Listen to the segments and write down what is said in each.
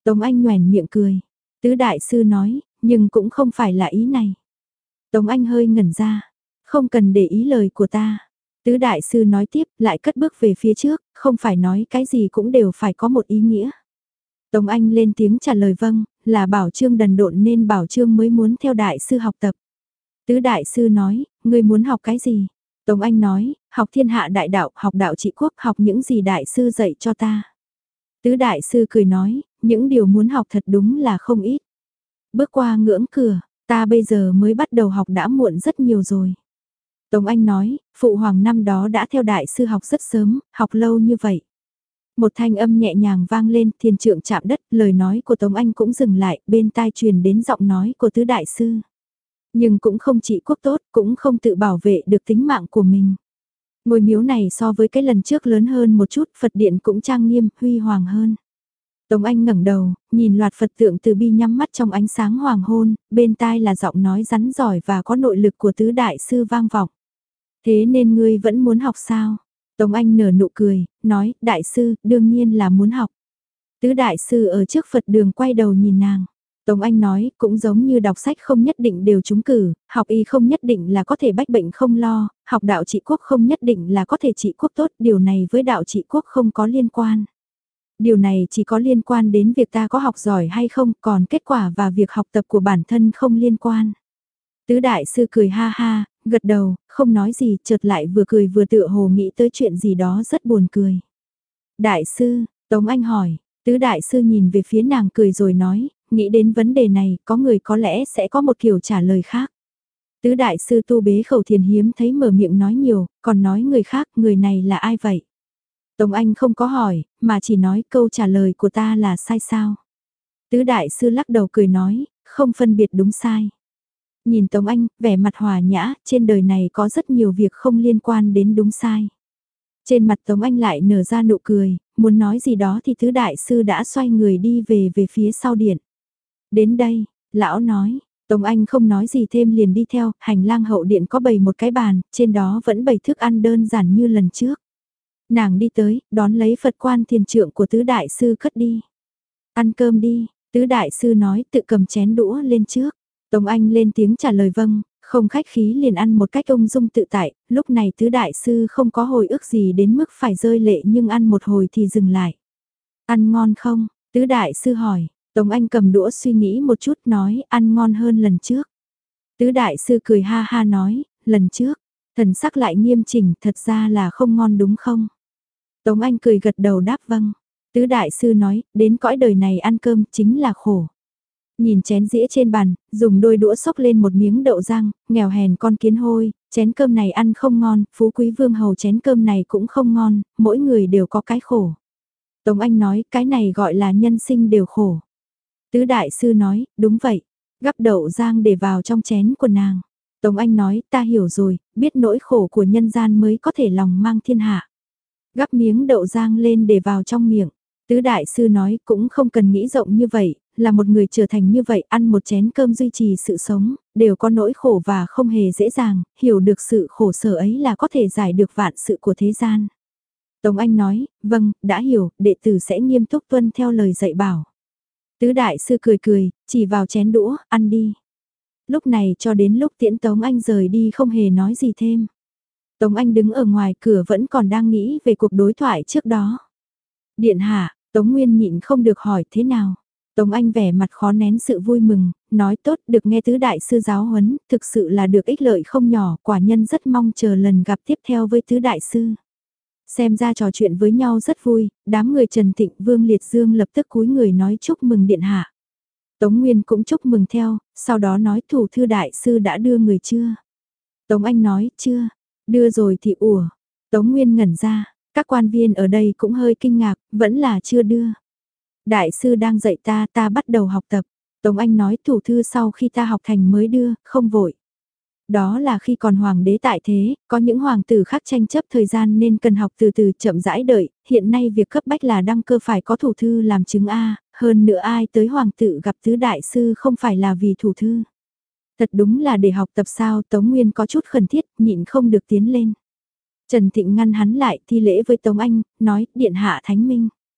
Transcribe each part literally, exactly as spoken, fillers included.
Tống Anh nhoẻn miệng cười. Tứ đại sư nói, nhưng cũng không phải là ý này. Tống Anh hơi ngẩn ra. Không cần để ý lời của ta. Tứ đại sư nói tiếp, lại cất bước về phía trước, không phải nói cái gì cũng đều phải có một ý nghĩa. Tống Anh lên tiếng trả lời vâng, là Bảo Trương đần độn nên Bảo Trương mới muốn theo đại sư học tập. Tứ đại sư nói, ngươi muốn học cái gì? Tống Anh nói, học thiên hạ đại đạo, học đạo trị quốc, học những gì đại sư dạy cho ta. Tứ đại sư cười nói, những điều muốn học thật đúng là không ít. Bước qua ngưỡng cửa, ta bây giờ mới bắt đầu học đã muộn rất nhiều rồi. Tống Anh nói, phụ hoàng năm đó đã theo đại sư học rất sớm, học lâu như vậy. Một thanh âm nhẹ nhàng vang lên, thiên trượng chạm đất, lời nói của Tống Anh cũng dừng lại, bên tai truyền đến giọng nói của tứ đại sư. Nhưng cũng không trị quốc tốt, cũng không tự bảo vệ được tính mạng của mình. Ngôi miếu này so với cái lần trước lớn hơn một chút, Phật điện cũng trang nghiêm, huy hoàng hơn. Tống Anh ngẩng đầu, nhìn loạt Phật tượng từ bi nhắm mắt trong ánh sáng hoàng hôn, bên tai là giọng nói rắn giỏi và có nội lực của tứ đại sư vang vọng. Thế nên ngươi vẫn muốn học sao? Tống Anh nở nụ cười, nói, đại sư, đương nhiên là muốn học. Tứ đại sư ở trước Phật đường quay đầu nhìn nàng. Tống Anh nói, cũng giống như đọc sách không nhất định đều trúng cử, học y không nhất định là có thể bách bệnh không lo, học đạo trị quốc không nhất định là có thể trị quốc tốt, điều này với đạo trị quốc không có liên quan. Điều này chỉ có liên quan đến việc ta có học giỏi hay không, còn kết quả và việc học tập của bản thân không liên quan. Tứ đại sư cười ha ha, gật đầu, không nói gì, chợt lại vừa cười vừa tựa hồ nghĩ tới chuyện gì đó rất buồn cười. Đại sư, Tống Anh hỏi, tứ đại sư nhìn về phía nàng cười rồi nói, nghĩ đến vấn đề này, có người có lẽ sẽ có một kiểu trả lời khác. Tứ đại sư tu bế khẩu thiền hiếm thấy mở miệng nói nhiều, còn nói người khác, người này là ai vậy? Tống Anh không có hỏi, mà chỉ nói câu trả lời của ta là sai sao. Tứ đại sư lắc đầu cười nói, không phân biệt đúng sai. Nhìn Tống Anh, vẻ mặt hòa nhã, trên đời này có rất nhiều việc không liên quan đến đúng sai. Trên mặt Tống Anh lại nở ra nụ cười, muốn nói gì đó thì tứ đại sư đã xoay người đi về về phía sau điện. Đến đây, lão nói, Tống Anh không nói gì thêm liền đi theo, hành lang hậu điện có bày một cái bàn, trên đó vẫn bày thức ăn đơn giản như lần trước. Nàng đi tới, đón lấy Phật quan thiền trượng của tứ đại sư cất đi. Ăn cơm đi, tứ đại sư nói tự cầm chén đũa lên trước. Tống Anh lên tiếng trả lời vâng, không khách khí liền ăn một cách ung dung tự tại, lúc này tứ đại sư không có hồi ức gì đến mức phải rơi lệ nhưng ăn một hồi thì dừng lại. Ăn ngon không? Tứ đại sư hỏi, Tống Anh cầm đũa suy nghĩ một chút nói ăn ngon hơn lần trước. Tứ đại sư cười ha ha nói, lần trước, thần sắc lại nghiêm chỉnh thật ra là không ngon đúng không? Tống Anh cười gật đầu đáp vâng. Tứ đại sư nói, đến cõi đời này ăn cơm chính là khổ. Nhìn chén dĩa trên bàn, dùng đôi đũa xốc lên một miếng đậu rang, nghèo hèn con kiến hôi, chén cơm này ăn không ngon, phú quý vương hầu chén cơm này cũng không ngon, mỗi người đều có cái khổ. Tống Anh nói, cái này gọi là nhân sinh đều khổ. Tứ đại sư nói, đúng vậy, gắp đậu rang để vào trong chén của nàng. Tống Anh nói, ta hiểu rồi, biết nỗi khổ của nhân gian mới có thể lòng mang thiên hạ. Gắp miếng đậu rang lên để vào trong miệng. Tứ đại sư nói, cũng không cần nghĩ rộng như vậy, là một người trở thành như vậy, ăn một chén cơm duy trì sự sống, đều có nỗi khổ và không hề dễ dàng, hiểu được sự khổ sở ấy là có thể giải được vạn sự của thế gian. Tống Anh nói, vâng, đã hiểu, đệ tử sẽ nghiêm túc tuân theo lời dạy bảo. Tứ đại sư cười cười, chỉ vào chén đũa, ăn đi. Lúc này cho đến lúc tiễn Tống Anh rời đi không hề nói gì thêm. Tống Anh đứng ở ngoài cửa vẫn còn đang nghĩ về cuộc đối thoại trước đó. Điện hạ, Tống Nguyên nhịn không được hỏi thế nào. Tống Anh vẻ mặt khó nén sự vui mừng, nói tốt được nghe tứ đại sư giáo huấn, thực sự là được ích lợi không nhỏ, quả nhân rất mong chờ lần gặp tiếp theo với tứ đại sư. Xem ra trò chuyện với nhau rất vui, đám người Trần Thịnh Vương Liệt Dương lập tức cúi người nói chúc mừng điện hạ. Tống Nguyên cũng chúc mừng theo, sau đó nói thủ thư đại sư đã đưa người chưa. Tống Anh nói chưa, đưa rồi thì ủa. Tống Nguyên ngẩn ra, các quan viên ở đây cũng hơi kinh ngạc, vẫn là chưa đưa. Đại sư đang dạy ta, ta bắt đầu học tập. Tống Anh nói thủ thư sau khi ta học thành mới đưa, không vội. Đó là khi còn hoàng đế tại thế, có những hoàng tử khác tranh chấp thời gian nên cần học từ từ chậm rãi đợi, hiện nay việc cấp bách là đăng cơ phải có thủ thư làm chứng A, hơn nữa ai tới hoàng tử gặp tứ đại sư không phải là vì thủ thư. Thật đúng là để học tập sao, Tống Nguyên có chút khẩn thiết, nhịn không được tiến lên. Trần Thịnh ngăn hắn lại thi lễ với Tống Anh, nói, điện hạ thánh minh.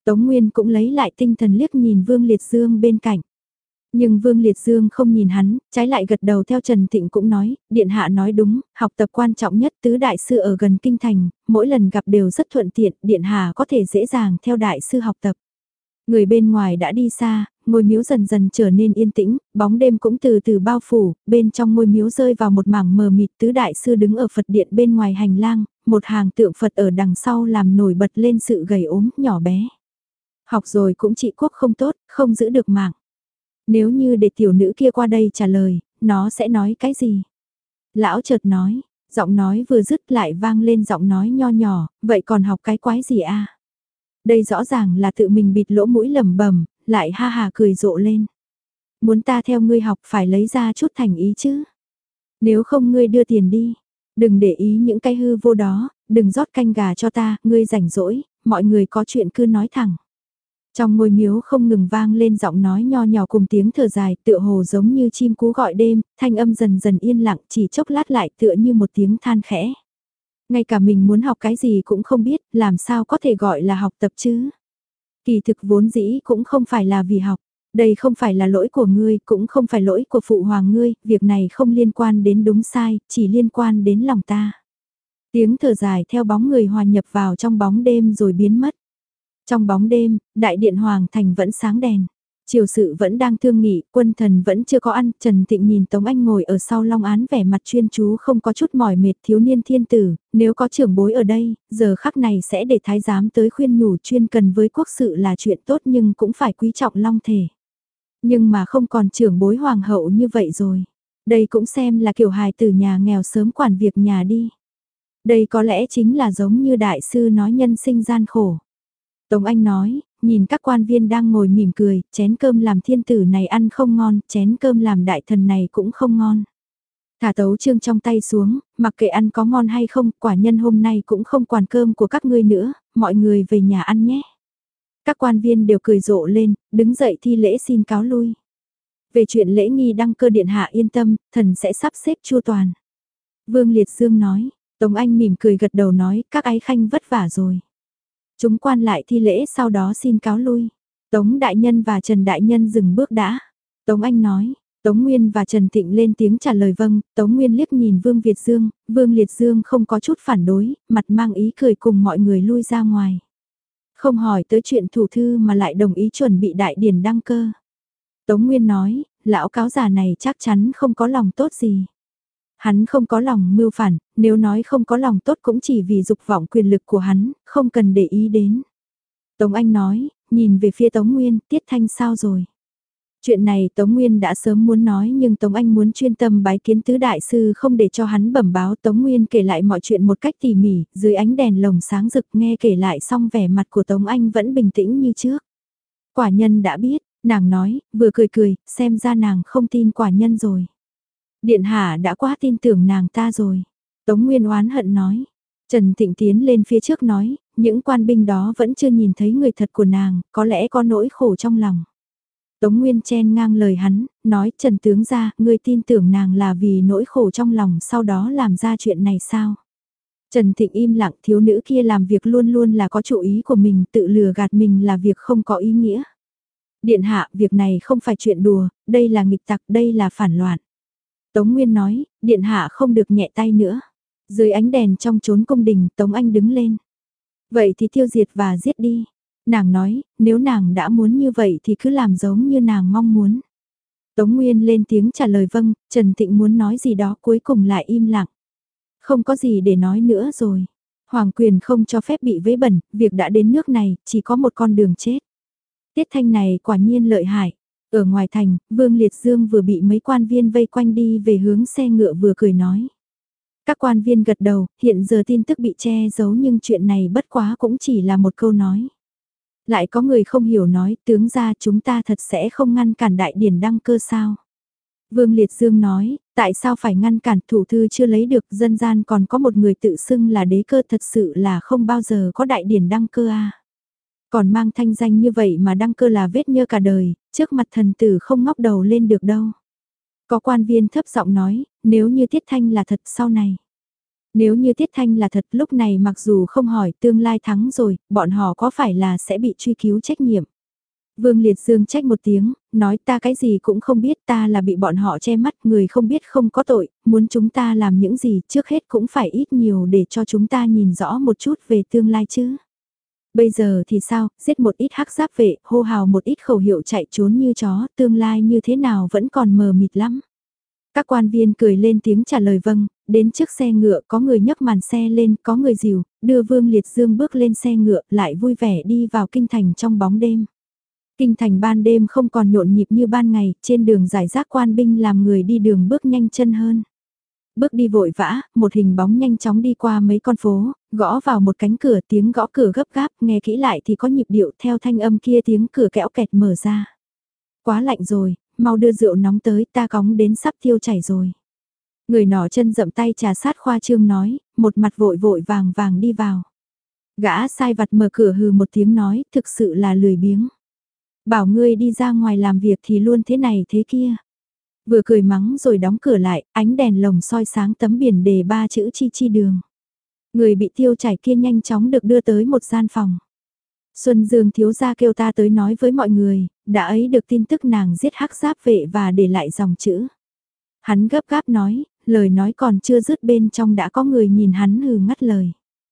Tống Nguyên cũng lấy lại tinh thần liếc nhìn Vương Liệt Dương bên cạnh. Nhưng Vương Liệt Dương không nhìn hắn, trái lại gật đầu theo Trần Thịnh cũng nói, Điện Hạ nói đúng, học tập quan trọng nhất tứ đại sư ở gần kinh thành, mỗi lần gặp đều rất thuận tiện, Điện Hạ có thể dễ dàng theo đại sư học tập. Người bên ngoài đã đi xa, ngôi miếu dần dần trở nên yên tĩnh, bóng đêm cũng từ từ bao phủ, bên trong ngôi miếu rơi vào một mảng mờ mịt, tứ đại sư đứng ở Phật điện bên ngoài hành lang, một hàng tượng Phật ở đằng sau làm nổi bật lên sự gầy ốm nhỏ bé. Học rồi cũng trị quốc không tốt, không giữ được mạng. Nếu như để tiểu nữ kia qua đây trả lời, nó sẽ nói cái gì? Lão chợt nói, giọng nói vừa dứt lại vang lên giọng nói nho nhỏ, vậy còn học cái quái gì a? Đây rõ ràng là tự mình bịt lỗ mũi lẩm bẩm, lại ha hà cười rộ lên. Muốn ta theo ngươi học phải lấy ra chút thành ý chứ. Nếu không ngươi đưa tiền đi, đừng để ý những cái hư vô đó, đừng rót canh gà cho ta, ngươi rảnh rỗi, mọi người có chuyện cứ nói thẳng. Trong ngôi miếu không ngừng vang lên giọng nói nho nhỏ cùng tiếng thở dài tựa hồ giống như chim cú gọi đêm, thanh âm dần dần yên lặng chỉ chốc lát lại tựa như một tiếng than khẽ. Ngay cả mình muốn học cái gì cũng không biết, làm sao có thể gọi là học tập chứ. Kỳ thực vốn dĩ cũng không phải là vì học, đây không phải là lỗi của ngươi, cũng không phải lỗi của phụ hoàng ngươi, việc này không liên quan đến đúng sai, chỉ liên quan đến lòng ta. Tiếng thở dài theo bóng người hòa nhập vào trong bóng đêm rồi biến mất. Trong bóng đêm, đại điện Hoàng Thành vẫn sáng đèn. Triều sự vẫn đang thương nghị, quân thần vẫn chưa có ăn. Trần Thịnh nhìn Tống Anh ngồi ở sau long án vẻ mặt chuyên chú không có chút mỏi mệt thiếu niên thiên tử. Nếu có trưởng bối ở đây, giờ khắc này sẽ để thái giám tới khuyên nhủ chuyên cần với quốc sự là chuyện tốt nhưng cũng phải quý trọng long thể. Nhưng mà không còn trưởng bối hoàng hậu như vậy rồi. Đây cũng xem là kiểu hài tử nhà nghèo sớm quản việc nhà đi. Đây có lẽ chính là giống như đại sư nói nhân sinh gian khổ. Tống Anh nói, nhìn các quan viên đang ngồi mỉm cười, chén cơm làm thiên tử này ăn không ngon, chén cơm làm đại thần này cũng không ngon. Thả tấu chương trong tay xuống, mặc kệ ăn có ngon hay không, quả nhân hôm nay cũng không quản cơm của các ngươi nữa, mọi người về nhà ăn nhé. Các quan viên đều cười rộ lên, đứng dậy thi lễ xin cáo lui. Về chuyện lễ nghi đăng cơ điện hạ yên tâm, thần sẽ sắp xếp chu toàn. Vương Liệt Dương nói, Tống Anh mỉm cười gật đầu nói, các ái khanh vất vả rồi. Chúng quan lại thi lễ sau đó xin cáo lui. Tống Đại Nhân và Trần Đại Nhân dừng bước đã. Tống Anh nói, Tống Nguyên và Trần Thịnh lên tiếng trả lời vâng, Tống Nguyên liếc nhìn Vương Việt Dương, Vương Liệt Dương không có chút phản đối, mặt mang ý cười cùng mọi người lui ra ngoài. Không hỏi tới chuyện thủ thư mà lại đồng ý chuẩn bị đại điển đăng cơ. Tống Nguyên nói, lão cáo già này chắc chắn không có lòng tốt gì. Hắn không có lòng mưu phản, nếu nói không có lòng tốt cũng chỉ vì dục vọng quyền lực của hắn, không cần để ý đến. Tống Anh nói, nhìn về phía Tống Nguyên, Tiết Thanh sao rồi? Chuyện này Tống Nguyên đã sớm muốn nói nhưng Tống Anh muốn chuyên tâm bái kiến tứ đại sư không để cho hắn bẩm báo. Tống Nguyên kể lại mọi chuyện một cách tỉ mỉ, dưới ánh đèn lồng sáng rực nghe kể lại xong vẻ mặt của Tống Anh vẫn bình tĩnh như trước. Quả nhân đã biết, nàng nói, vừa cười cười, xem ra nàng không tin quả nhân rồi. Điện hạ đã quá tin tưởng nàng ta rồi. Tống Nguyên oán hận nói. Trần Thịnh tiến lên phía trước nói, những quan binh đó vẫn chưa nhìn thấy người thật của nàng, có lẽ có nỗi khổ trong lòng. Tống Nguyên chen ngang lời hắn, nói Trần tướng ra, ngươi tin tưởng nàng là vì nỗi khổ trong lòng sau đó làm ra chuyện này sao? Trần Thịnh im lặng, thiếu nữ kia làm việc luôn luôn là có chủ ý của mình, tự lừa gạt mình là việc không có ý nghĩa. Điện hạ, việc này không phải chuyện đùa, đây là nghịch tặc, đây là phản loạn. Tống Nguyên nói, điện hạ không được nhẹ tay nữa. Dưới ánh đèn trong chốn cung đình, Tống Anh đứng lên. Vậy thì tiêu diệt và giết đi. Nàng nói, nếu nàng đã muốn như vậy thì cứ làm giống như nàng mong muốn. Tống Nguyên lên tiếng trả lời vâng, Trần Thịnh muốn nói gì đó cuối cùng lại im lặng. Không có gì để nói nữa rồi. Hoàng quyền không cho phép bị vấy bẩn, việc đã đến nước này, chỉ có một con đường chết. Tiết Thanh này quả nhiên lợi hại. Ở ngoài thành, Vương Liệt Dương vừa bị mấy quan viên vây quanh đi về hướng xe ngựa vừa cười nói. Các quan viên gật đầu, hiện giờ tin tức bị che giấu nhưng chuyện này bất quá cũng chỉ là một câu nói. Lại có người không hiểu nói, tướng ra chúng ta thật sẽ không ngăn cản đại điển đăng cơ sao. Vương Liệt Dương nói, tại sao phải ngăn cản, thủ thư chưa lấy được, dân gian còn có một người tự xưng là đế cơ, thật sự là không bao giờ có đại điển đăng cơ à. Còn mang thanh danh như vậy mà đăng cơ là vết nhơ cả đời, trước mặt thần tử không ngóc đầu lên được đâu. Có quan viên thấp giọng nói, nếu như Tiết Thanh là thật sau này. Nếu như Tiết Thanh là thật lúc này mặc dù không hỏi tương lai thắng rồi, bọn họ có phải là sẽ bị truy cứu trách nhiệm. Vương Liệt Dương trách một tiếng, nói ta cái gì cũng không biết, ta là bị bọn họ che mắt, người không biết không có tội, muốn chúng ta làm những gì trước hết cũng phải ít nhiều để cho chúng ta nhìn rõ một chút về tương lai chứ. Bây giờ thì sao, giết một ít hắc giáp vệ, hô hào một ít khẩu hiệu chạy trốn như chó, tương lai như thế nào vẫn còn mờ mịt lắm. Các quan viên cười lên tiếng trả lời vâng, đến trước xe ngựa có người nhấc màn xe lên, có người dìu, đưa Vương Liệt Dương bước lên xe ngựa lại vui vẻ đi vào kinh thành trong bóng đêm. Kinh thành ban đêm không còn nhộn nhịp như ban ngày, trên đường giải rác quan binh làm người đi đường bước nhanh chân hơn. Bước đi vội vã, một hình bóng nhanh chóng đi qua mấy con phố, gõ vào một cánh cửa, tiếng gõ cửa gấp gáp, nghe kỹ lại thì có nhịp điệu theo thanh âm kia, tiếng cửa kẽo kẹt mở ra. Quá lạnh rồi, mau đưa rượu nóng tới, ta cóng đến sắp tiêu chảy rồi. Người nọ chân dậm tay trà sát khoa trương nói, một mặt vội vội vàng vàng đi vào. Gã sai vặt mở cửa hừ một tiếng nói, thực sự là lười biếng. Bảo ngươi đi ra ngoài làm việc thì luôn thế này thế kia. Vừa cười mắng rồi đóng cửa lại, ánh đèn lồng soi sáng tấm biển đề ba chữ chi chi đường. Người bị tiêu chảy kia nhanh chóng được đưa tới một gian phòng. Xuân Dương thiếu gia kêu ta tới nói với mọi người, đã ấy được tin tức nàng giết hắc giáp vệ và để lại dòng chữ. Hắn gấp gáp nói, lời nói còn chưa dứt bên trong đã có người nhìn hắn hừ ngắt lời.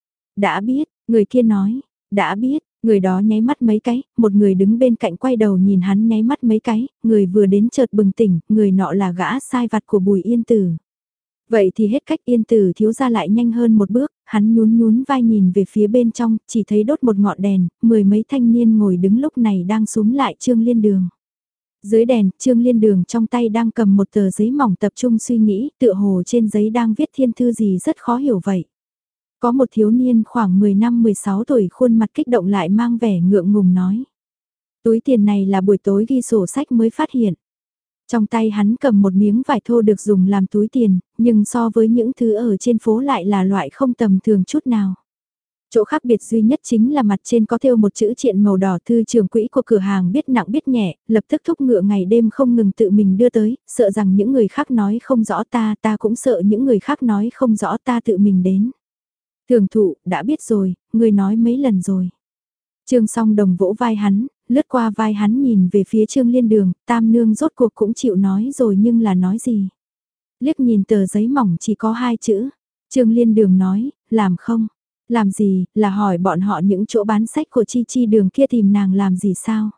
Đã biết, người kia nói, đã biết, người đó nháy mắt mấy cái, một người đứng bên cạnh quay đầu nhìn hắn nháy mắt mấy cái, người vừa đến chợt bừng tỉnh, người nọ là gã sai vặt của Bùi Yên Tử. Vậy thì hết cách, Yên Tử thiếu gia lại nhanh hơn một bước, hắn nhún nhún vai nhìn về phía bên trong, chỉ thấy đốt một ngọn đèn, mười mấy thanh niên ngồi đứng lúc này đang súm lại Trương Liên Đường. Dưới đèn, Trương Liên Đường trong tay đang cầm một tờ giấy mỏng tập trung suy nghĩ, tựa hồ trên giấy đang viết thiên thư gì rất khó hiểu vậy. Có một thiếu niên khoảng mười năm mười sáu tuổi khuôn mặt kích động lại mang vẻ ngượng ngùng nói. Túi tiền này là buổi tối ghi sổ sách mới phát hiện. Trong tay hắn cầm một miếng vải thô được dùng làm túi tiền, nhưng so với những thứ ở trên phố lại là loại không tầm thường chút nào. Chỗ khác biệt duy nhất chính là mặt trên có thêu một chữ triện màu đỏ, thư trưởng quỹ của cửa hàng biết nặng biết nhẹ, lập tức thúc ngựa ngày đêm không ngừng tự mình đưa tới, sợ rằng những người khác nói không rõ ta, ta cũng sợ những người khác nói không rõ ta tự mình đến. Thường thụ, đã biết rồi, người nói mấy lần rồi. Trương Song Đồng vỗ vai hắn, lướt qua vai hắn nhìn về phía Trương Liên Đường, tam nương rốt cuộc cũng chịu nói rồi nhưng là nói gì. Liếc nhìn tờ giấy mỏng chỉ có hai chữ. Trương Liên Đường nói, làm không? Làm gì, là hỏi bọn họ những chỗ bán sách của Chi Chi Đường kia tìm nàng làm gì sao?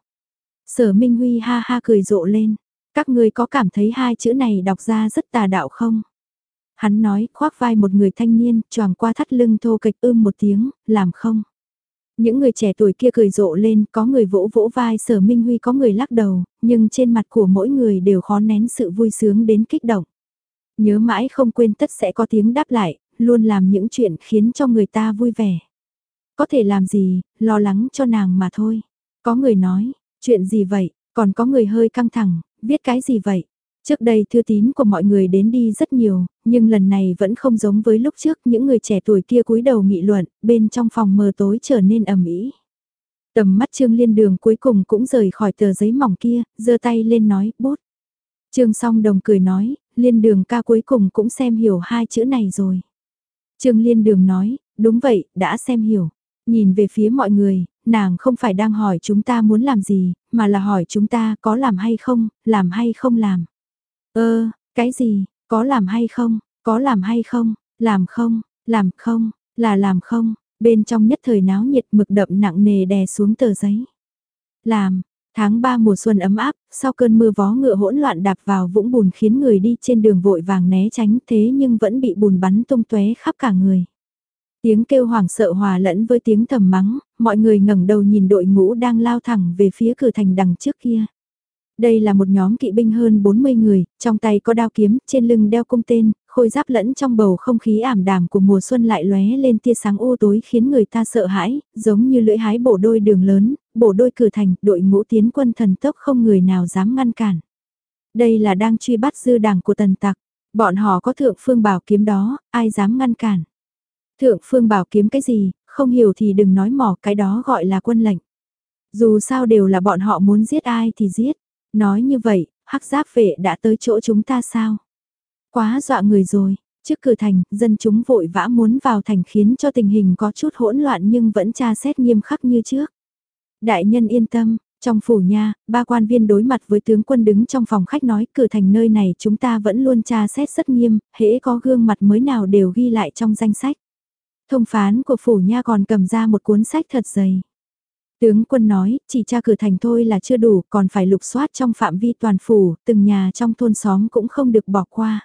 Sở Minh Huy ha ha cười rộ lên. Các ngươi có cảm thấy hai chữ này đọc ra rất tà đạo không? Hắn nói, khoác vai một người thanh niên, choàng qua thắt lưng thô kịch ưm một tiếng, làm không? Những người trẻ tuổi kia cười rộ lên, có người vỗ vỗ vai Sở Minh Huy, có người lắc đầu, nhưng trên mặt của mỗi người đều khó nén sự vui sướng đến kích động. Nhớ mãi không quên tất sẽ có tiếng đáp lại, luôn làm những chuyện khiến cho người ta vui vẻ. Có thể làm gì, lo lắng cho nàng mà thôi. Có người nói, chuyện gì vậy, còn có người hơi căng thẳng, viết cái gì vậy? Trước đây thư tín của mọi người đến đi rất nhiều, nhưng lần này vẫn không giống với lúc trước, những người trẻ tuổi kia cúi đầu nghị luận, bên trong phòng mờ tối trở nên ầm ĩ. Tầm mắt Trương Liên Đường cuối cùng cũng rời khỏi tờ giấy mỏng kia, giơ tay lên nói, bút. Trương Song Đồng cười nói, Liên Đường ca cuối cùng cũng xem hiểu hai chữ này rồi. Trương Liên Đường nói, đúng vậy, đã xem hiểu. Nhìn về phía mọi người, nàng không phải đang hỏi chúng ta muốn làm gì, mà là hỏi chúng ta có làm hay không, làm hay không làm. Ơ, cái gì, có làm hay không, có làm hay không, làm không, làm không, là làm không, bên trong nhất thời náo nhiệt mực đậm nặng nề đè xuống tờ giấy. Làm, tháng ba mùa xuân ấm áp, sau cơn mưa vó ngựa hỗn loạn đạp vào vũng bùn khiến người đi trên đường vội vàng né tránh thế nhưng vẫn bị bùn bắn tung tóe khắp cả người. Tiếng kêu hoảng sợ hòa lẫn với tiếng thầm mắng, mọi người ngẩng đầu nhìn đội ngũ đang lao thẳng về phía cửa thành đằng trước kia. Đây là một nhóm kỵ binh hơn bốn mươi người, trong tay có đao kiếm, trên lưng đeo cung tên, khôi giáp lẫn trong bầu không khí ảm đạm của mùa xuân lại lóe lên tia sáng u tối khiến người ta sợ hãi, giống như lưỡi hái bổ đôi đường lớn, bổ đôi cửa thành, đội ngũ tiến quân thần tốc không người nào dám ngăn cản. Đây là đang truy bắt dư đảng của tần tặc, bọn họ có thượng phương bảo kiếm đó, ai dám ngăn cản. Thượng phương bảo kiếm cái gì, không hiểu thì đừng nói mỏ, cái đó gọi là quân lệnh. Dù sao đều là bọn họ muốn giết ai thì giết. Nói như vậy, hắc giáp vệ đã tới chỗ chúng ta sao? Quá dọa người rồi, Trước cửa thành, dân chúng vội vã muốn vào thành khiến cho tình hình có chút hỗn loạn nhưng vẫn tra xét nghiêm khắc như trước. Đại nhân yên tâm, trong phủ nha, ba quan viên đối mặt với tướng quân đứng trong phòng khách nói cửa thành nơi này chúng ta vẫn luôn tra xét rất nghiêm, hễ có gương mặt mới nào đều ghi lại trong danh sách. Thông phán của phủ nha còn cầm ra một cuốn sách thật dày. Tướng quân nói, chỉ tra cửa thành thôi là chưa đủ, còn phải lục soát trong phạm vi toàn phủ, từng nhà trong thôn xóm cũng không được bỏ qua.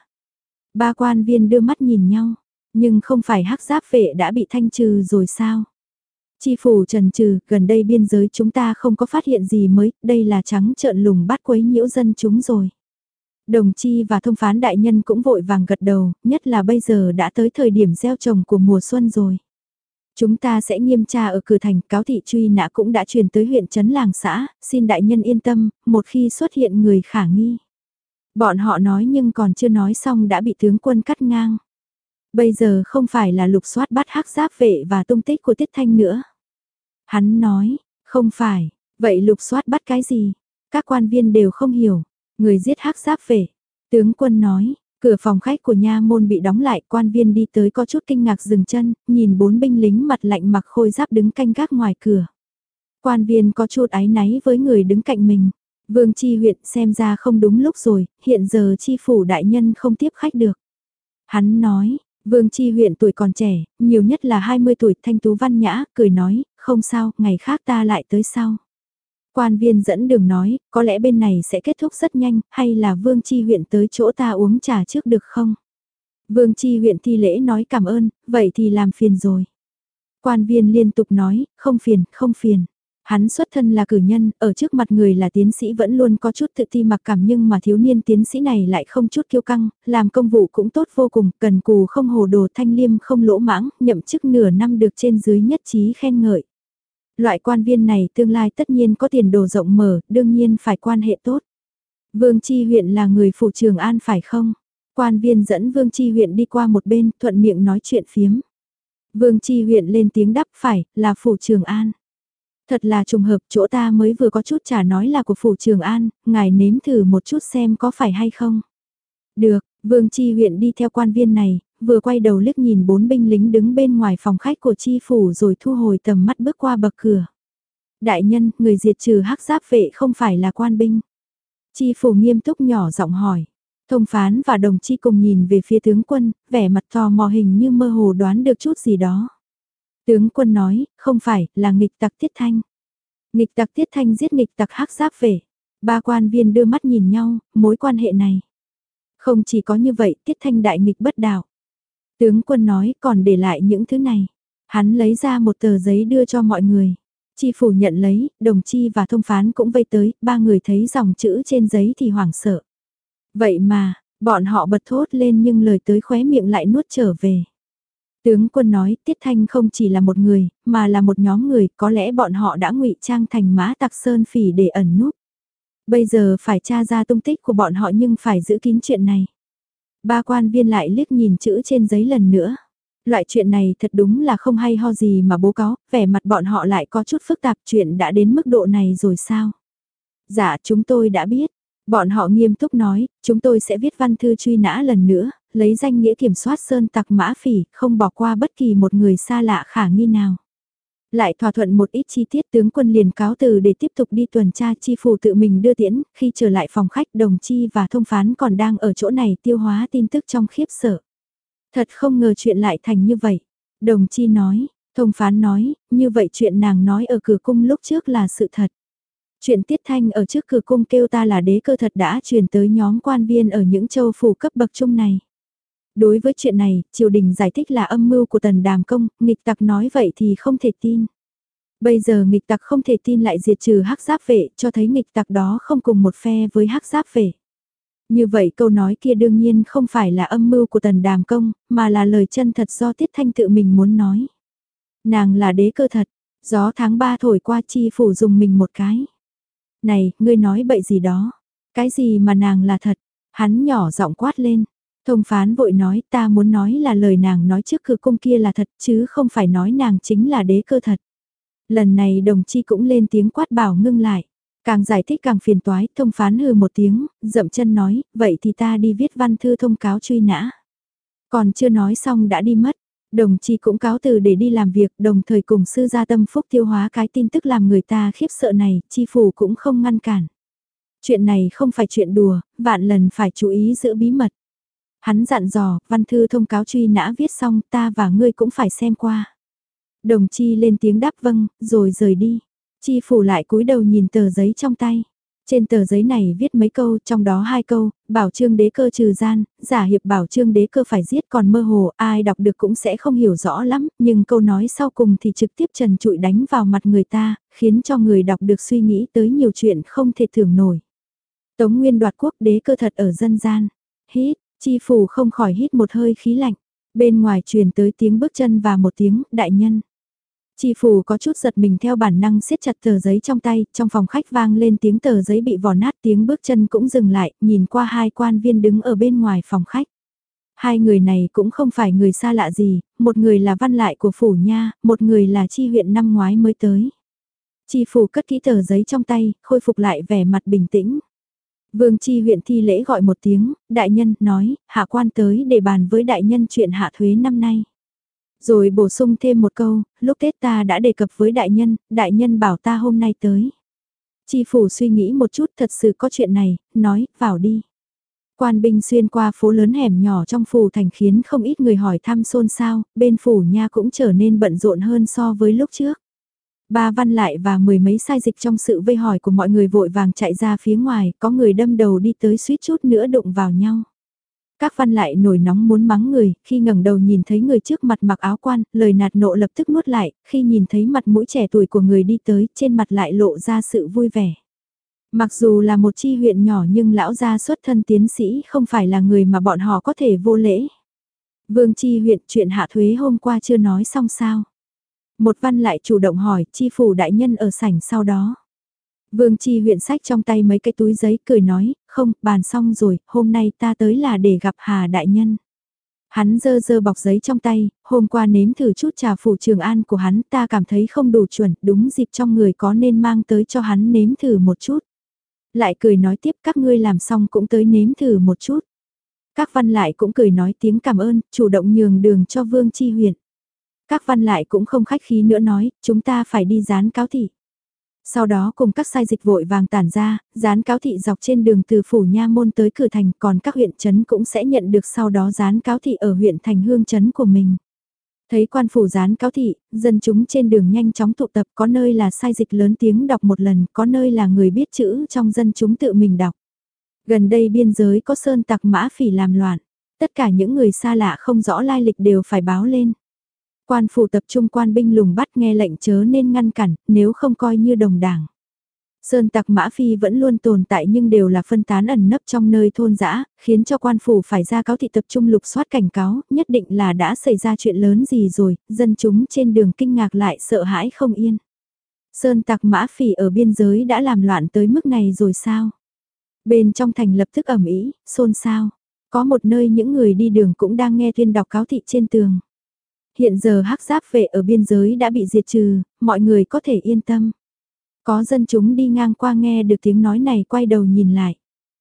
Ba quan viên đưa mắt nhìn nhau, nhưng không phải hắc giáp vệ đã bị thanh trừ rồi sao? Chi phủ trần trừ, gần đây biên giới chúng ta không có phát hiện gì mới, đây là trắng trợn lùng bắt quấy nhiễu dân chúng rồi. Đồng chi và thông phán đại nhân cũng vội vàng gật đầu, nhất là bây giờ đã tới thời điểm gieo trồng của mùa xuân rồi. Chúng ta sẽ nghiêm tra ở cửa thành, cáo thị truy nã cũng đã truyền tới huyện trấn làng xã, xin đại nhân yên tâm, một khi xuất hiện người khả nghi. Bọn họ nói nhưng còn chưa nói xong đã bị tướng quân cắt ngang. Bây giờ không phải là lục soát bắt hắc giáp vệ và tung tích của Tiết Thanh nữa. Hắn nói, không phải, vậy lục soát bắt cái gì? Các quan viên đều không hiểu, người giết hắc giáp vệ. Tướng quân nói, cửa phòng khách của nha môn bị đóng lại, quan viên đi tới có chút kinh ngạc dừng chân, nhìn bốn binh lính mặt lạnh mặc khôi giáp đứng canh gác ngoài cửa. Quan viên có chút áy náy với người đứng cạnh mình. Vương Chi huyện xem ra không đúng lúc rồi, hiện giờ chi phủ đại nhân không tiếp khách được. Hắn nói, Vương Chi huyện tuổi còn trẻ, nhiều nhất là hai mươi tuổi, thanh tú văn nhã, cười nói, không sao, ngày khác ta lại tới sau. Quan viên dẫn đường nói, có lẽ bên này sẽ kết thúc rất nhanh, hay là Vương Chi huyện tới chỗ ta uống trà trước được không? Vương Chi huyện thi lễ nói cảm ơn, vậy thì làm phiền rồi. Quan viên liên tục nói, không phiền, không phiền. Hắn xuất thân là cử nhân, ở trước mặt người là tiến sĩ vẫn luôn có chút tự ti mặc cảm nhưng mà thiếu niên tiến sĩ này lại không chút kiêu căng, làm công vụ cũng tốt vô cùng, cần cù không hồ đồ thanh liêm không lỗ mãng, nhậm chức nửa năm được trên dưới nhất trí khen ngợi. Loại quan viên này tương lai tất nhiên có tiền đồ rộng mở, đương nhiên phải quan hệ tốt. Vương Chi huyện là người phủ Trường An phải không? Quan viên dẫn Vương Chi huyện đi qua một bên, thuận miệng nói chuyện phiếm. Vương Chi huyện lên tiếng đáp phải, là phủ Trường An. Thật là trùng hợp, chỗ ta mới vừa có chút trà nói là của phủ Trường An, ngài nếm thử một chút xem có phải hay không. Được, Vương Chi huyện đi theo quan viên này, vừa quay đầu liếc nhìn bốn binh lính đứng bên ngoài phòng khách của chi phủ rồi thu hồi tầm mắt bước qua bậc cửa. Đại nhân, người diệt trừ hắc giáp vệ không phải là quan binh. Chi phủ nghiêm túc nhỏ giọng hỏi. Thông phán và đồng chi cùng nhìn về phía tướng quân, vẻ mặt tò mò hình như mơ hồ đoán được chút gì đó. Tướng quân nói, không phải, là nghịch tặc Tiết Thanh. Nghịch tặc Tiết Thanh giết nghịch tặc hắc giáp vệ. Ba quan viên đưa mắt nhìn nhau, mối quan hệ này. Không chỉ có như vậy, Tiết Thanh đại nghịch bất đạo. Tướng quân nói còn để lại những thứ này. Hắn lấy ra một tờ giấy đưa cho mọi người. Chi phủ nhận lấy, đồng chi và thông phán cũng vây tới, ba người thấy dòng chữ trên giấy thì hoảng sợ. Vậy mà, bọn họ bật thốt lên nhưng lời tới khóe miệng lại nuốt trở về. Tướng quân nói, Tiết Thanh không chỉ là một người, mà là một nhóm người, có lẽ bọn họ đã ngụy trang thành mã tặc sơn phỉ để ẩn núp. Bây giờ phải tra ra tung tích của bọn họ nhưng phải giữ kín chuyện này. Ba quan viên lại liếc nhìn chữ trên giấy lần nữa. Loại chuyện này thật đúng là không hay ho gì mà bố cáo, vẻ mặt bọn họ lại có chút phức tạp, chuyện đã đến mức độ này rồi sao? Dạ chúng tôi đã biết. Bọn họ nghiêm túc nói, chúng tôi sẽ viết văn thư truy nã lần nữa, lấy danh nghĩa kiểm soát sơn tặc mã phỉ, không bỏ qua bất kỳ một người xa lạ khả nghi nào. Lại thỏa thuận một ít chi tiết, tướng quân liền cáo từ để tiếp tục đi tuần tra, chi phủ tự mình đưa tiễn, khi trở lại phòng khách đồng chi và thông phán còn đang ở chỗ này tiêu hóa tin tức trong khiếp sợ. Thật không ngờ chuyện lại thành như vậy. Đồng chi nói, thông phán nói, như vậy chuyện nàng nói ở cửa cung lúc trước là sự thật. Chuyện Tiết Thanh ở trước cửa cung kêu ta là đế cơ thật đã truyền tới nhóm quan viên ở những châu phủ cấp bậc trung này. Đối với chuyện này, triều đình giải thích là âm mưu của Tần Đàm Công, nghịch tặc nói vậy thì không thể tin. Bây giờ nghịch tặc không thể tin lại diệt trừ hắc giáp vệ, cho thấy nghịch tặc đó không cùng một phe với hắc giáp vệ. Như vậy câu nói kia đương nhiên không phải là âm mưu của Tần Đàm Công, mà là lời chân thật do Tiết Thanh tự mình muốn nói. Nàng là đế cơ thật, gió tháng ba thổi qua chi phủ dùng mình một cái. Này, ngươi nói bậy gì đó, cái gì mà nàng là thật, hắn nhỏ giọng quát lên. Thông phán vội nói ta muốn nói là lời nàng nói trước cửa cung kia là thật chứ không phải nói nàng chính là đế cơ thật. Lần này đồng chi cũng lên tiếng quát bảo ngưng lại. Càng giải thích càng phiền toái, thông phán hừ một tiếng, dậm chân nói, vậy thì ta đi viết văn thư thông cáo truy nã. Còn chưa nói xong đã đi mất. Đồng chi cũng cáo từ để đi làm việc, đồng thời cùng sư gia tâm phúc tiêu hóa cái tin tức làm người ta khiếp sợ này, chi phủ cũng không ngăn cản. Chuyện này không phải chuyện đùa, vạn lần phải chú ý giữ bí mật. Hắn dặn dò, văn thư thông cáo truy nã viết xong ta và ngươi cũng phải xem qua. Đồng chi lên tiếng đáp vâng, rồi rời đi. Chi phủ lại cúi đầu nhìn tờ giấy trong tay. Trên tờ giấy này viết mấy câu, trong đó hai câu, bảo trương đế cơ trừ gian, giả hiệp bảo trương đế cơ phải giết, còn mơ hồ, ai đọc được cũng sẽ không hiểu rõ lắm, nhưng câu nói sau cùng thì trực tiếp trần trụi đánh vào mặt người ta, khiến cho người đọc được suy nghĩ tới nhiều chuyện không thể tưởng nổi. Tống Nguyên đoạt quốc, đế cơ thật ở dân gian. Hít, chi phủ không khỏi hít một hơi khí lạnh. Bên ngoài truyền tới tiếng bước chân và một tiếng, đại nhân. Chi phủ có chút giật mình theo bản năng siết chặt tờ giấy trong tay, trong phòng khách vang lên tiếng tờ giấy bị vò nát, tiếng bước chân cũng dừng lại, nhìn qua hai quan viên đứng ở bên ngoài phòng khách. Hai người này cũng không phải người xa lạ gì, một người là văn lại của phủ nha, một người là chi huyện năm ngoái mới tới. Chi phủ cất kỹ tờ giấy trong tay, khôi phục lại vẻ mặt bình tĩnh. Vương chi huyện thi lễ gọi một tiếng, đại nhân, nói, hạ quan tới để bàn với đại nhân chuyện hạ thuế năm nay. Rồi bổ sung thêm một câu, lúc Tết ta đã đề cập với đại nhân, đại nhân bảo ta hôm nay tới. Chi phủ suy nghĩ một chút, thật sự có chuyện này, nói, vào đi. Quan binh xuyên qua phố lớn hẻm nhỏ trong phủ thành khiến không ít người hỏi thăm xôn xao, bên phủ nha cũng trở nên bận rộn hơn so với lúc trước. Ba văn lại và mười mấy sai dịch trong sự vây hỏi của mọi người vội vàng chạy ra phía ngoài, có người đâm đầu đi tới suýt chút nữa đụng vào nhau. Các văn lại nổi nóng muốn mắng người, khi ngẩng đầu nhìn thấy người trước mặt mặc áo quan, lời nạt nộ lập tức nuốt lại, khi nhìn thấy mặt mũi trẻ tuổi của người đi tới, trên mặt lại lộ ra sự vui vẻ. Mặc dù là một chi huyện nhỏ nhưng lão gia xuất thân tiến sĩ không phải là người mà bọn họ có thể vô lễ. Vương chi huyện chuyện hạ thuế hôm qua chưa nói xong sao? Một văn lại chủ động hỏi, chi phủ đại nhân ở sảnh sau đó. Vương chi huyện sách trong tay mấy cái túi giấy cười nói, không, bàn xong rồi, hôm nay ta tới là để gặp Hà đại nhân. Hắn dơ dơ bọc giấy trong tay, hôm qua nếm thử chút trà phủ Trường An của hắn, ta cảm thấy không đủ chuẩn, đúng dịp trong người có nên mang tới cho hắn nếm thử một chút. Lại cười nói tiếp các ngươi làm xong cũng tới nếm thử một chút. Các văn lại cũng cười nói tiếng cảm ơn, chủ động nhường đường cho Vương chi huyện. Các văn lại cũng không khách khí nữa nói, chúng ta phải đi dán cáo thị. Sau đó cùng các sai dịch vội vàng tản ra, dán cáo thị dọc trên đường từ phủ nha môn tới cửa thành, còn các huyện trấn cũng sẽ nhận được sau đó dán cáo thị ở huyện thành hương trấn của mình. Thấy quan phủ dán cáo thị, dân chúng trên đường nhanh chóng tụ tập, có nơi là sai dịch lớn tiếng đọc một lần, có nơi là người biết chữ trong dân chúng tự mình đọc. Gần đây biên giới có sơn tặc mã phỉ làm loạn, tất cả những người xa lạ không rõ lai lịch đều phải báo lên. Quan phủ tập trung quan binh lùng bắt nghe lệnh chớ nên ngăn cản, nếu không coi như đồng đảng. Sơn tặc Mã Phi vẫn luôn tồn tại nhưng đều là phân tán ẩn nấp trong nơi thôn dã, khiến cho quan phủ phải ra cáo thị tập trung lục soát cảnh cáo, nhất định là đã xảy ra chuyện lớn gì rồi, dân chúng trên đường kinh ngạc lại sợ hãi không yên. Sơn tặc Mã Phi ở biên giới đã làm loạn tới mức này rồi sao? Bên trong thành lập tức ầm ĩ, xôn xao. Có một nơi những người đi đường cũng đang nghe tuyên đọc cáo thị trên tường. Hiện giờ hắc giáp vệ ở biên giới đã bị diệt trừ, mọi người có thể yên tâm. Có dân chúng đi ngang qua nghe được tiếng nói này quay đầu nhìn lại.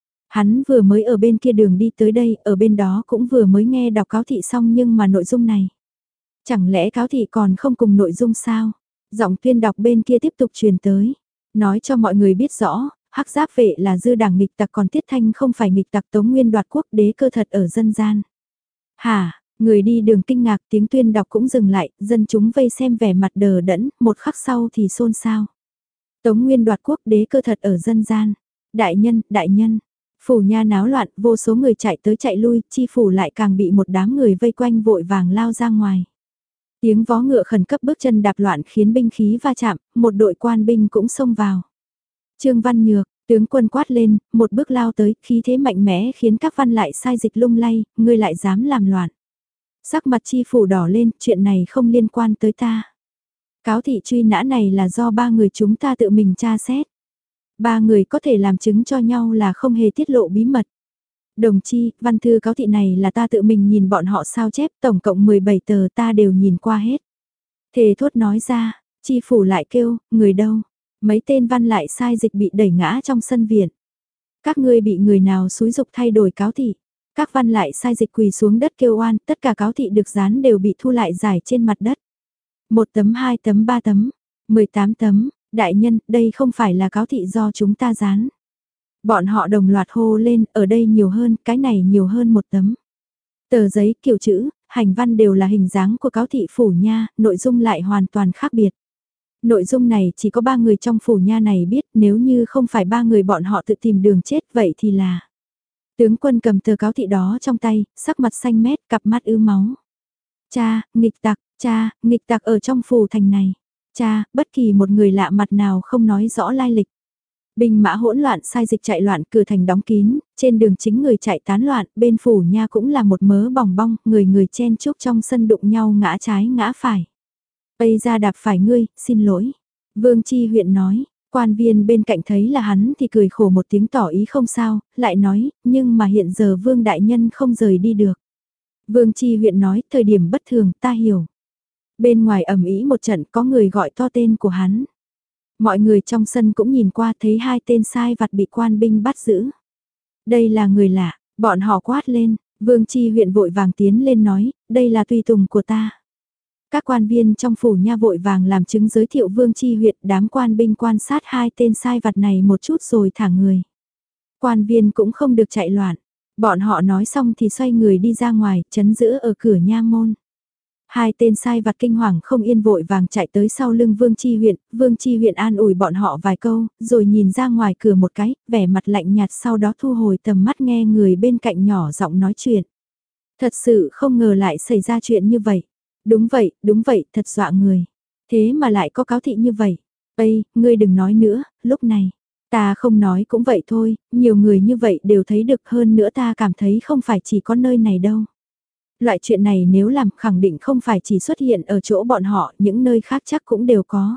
Hắn vừa mới ở bên kia đường đi tới đây, ở bên đó cũng vừa mới nghe đọc cáo thị xong nhưng mà nội dung này. Chẳng lẽ cáo thị còn không cùng nội dung sao? Giọng tuyên đọc bên kia tiếp tục truyền tới. Nói cho mọi người biết rõ, hắc giáp vệ là dư đảng nghịch tặc còn Tiết Thanh không phải nghịch tặc Tống Nguyên đoạt quốc đế cơ thật ở dân gian. Hả? Người đi đường kinh ngạc tiếng tuyên đọc cũng dừng lại, dân chúng vây xem vẻ mặt đờ đẫn, một khắc sau thì xôn xao. Tống Nguyên đoạt quốc đế cơ thật ở dân gian. Đại nhân, đại nhân. Phủ nha náo loạn, vô số người chạy tới chạy lui, chi phủ lại càng bị một đám người vây quanh vội vàng lao ra ngoài. Tiếng vó ngựa khẩn cấp bước chân đạp loạn khiến binh khí va chạm, một đội quan binh cũng xông vào. Trương Văn Nhược, tướng quân quát lên, một bước lao tới, khí thế mạnh mẽ khiến các văn lại sai dịch lung lay, ngươi lại dám làm loạn. Sắc mặt chi phủ đỏ lên, chuyện này không liên quan tới ta. Cáo thị truy nã này là do ba người chúng ta tự mình tra xét. Ba người có thể làm chứng cho nhau là không hề tiết lộ bí mật. Đồng chi, văn thư cáo thị này là ta tự mình nhìn bọn họ sao chép, tổng cộng mười bảy tờ ta đều nhìn qua hết. Thề thốt nói ra, chi phủ lại kêu, người đâu? Mấy tên văn lại sai dịch bị đẩy ngã trong sân viện. Các ngươi bị người nào xúi dục thay đổi cáo thị? Các văn lại sai dịch quỳ xuống đất kêu oan, tất cả cáo thị được dán đều bị thu lại giải trên mặt đất. Một tấm, hai tấm, ba tấm, mười tám tấm, đại nhân, đây không phải là cáo thị do chúng ta dán. Bọn họ đồng loạt hô lên, ở đây nhiều hơn, cái này nhiều hơn một tấm. Tờ giấy, kiểu chữ, hành văn đều là hình dáng của cáo thị phủ nha, nội dung lại hoàn toàn khác biệt. Nội dung này chỉ có ba người trong phủ nha này biết, nếu như không phải ba người bọn họ tự tìm đường chết vậy thì là... Tướng quân cầm tờ cáo thị đó trong tay, sắc mặt xanh mét, cặp mắt ứ máu. Cha, nghịch tặc, cha, nghịch tặc ở trong phủ thành này. Cha, bất kỳ một người lạ mặt nào không nói rõ lai lịch. Binh mã hỗn loạn sai dịch chạy loạn, cửa thành đóng kín, trên đường chính người chạy tán loạn, bên phủ nha cũng là một mớ bòng bong, người người chen chúc trong sân đụng nhau ngã trái ngã phải. Ây ra đạp phải ngươi, xin lỗi. Vương Chi huyện nói, quan viên bên cạnh thấy là hắn thì cười khổ một tiếng tỏ ý không sao, lại nói, nhưng mà hiện giờ Vương Đại Nhân không rời đi được. Vương Chi huyện nói, thời điểm bất thường, ta hiểu. Bên ngoài ầm ĩ một trận có người gọi to tên của hắn. Mọi người trong sân cũng nhìn qua thấy hai tên sai vặt bị quan binh bắt giữ. Đây là người lạ, bọn họ quát lên, Vương Chi huyện vội vàng tiến lên nói, đây là tùy tùng của ta. Các quan viên trong phủ nha vội vàng làm chứng giới thiệu Vương Chi huyện, đám quan binh quan sát hai tên sai vặt này một chút rồi thả người. Quan viên cũng không được chạy loạn, bọn họ nói xong thì xoay người đi ra ngoài, chấn giữ ở cửa nha môn. Hai tên sai vặt kinh hoàng không yên vội vàng chạy tới sau lưng Vương Chi huyện, Vương Chi huyện an ủi bọn họ vài câu, rồi nhìn ra ngoài cửa một cái, vẻ mặt lạnh nhạt sau đó thu hồi tầm mắt nghe người bên cạnh nhỏ giọng nói chuyện. Thật sự không ngờ lại xảy ra chuyện như vậy. Đúng vậy, đúng vậy, thật dọa người. Thế mà lại có cáo thị như vậy. Ây, ngươi đừng nói nữa, lúc này. Ta không nói cũng vậy thôi, nhiều người như vậy đều thấy được hơn nữa ta cảm thấy không phải chỉ có nơi này đâu. Loại chuyện này nếu làm khẳng định không phải chỉ xuất hiện ở chỗ bọn họ, những nơi khác chắc cũng đều có.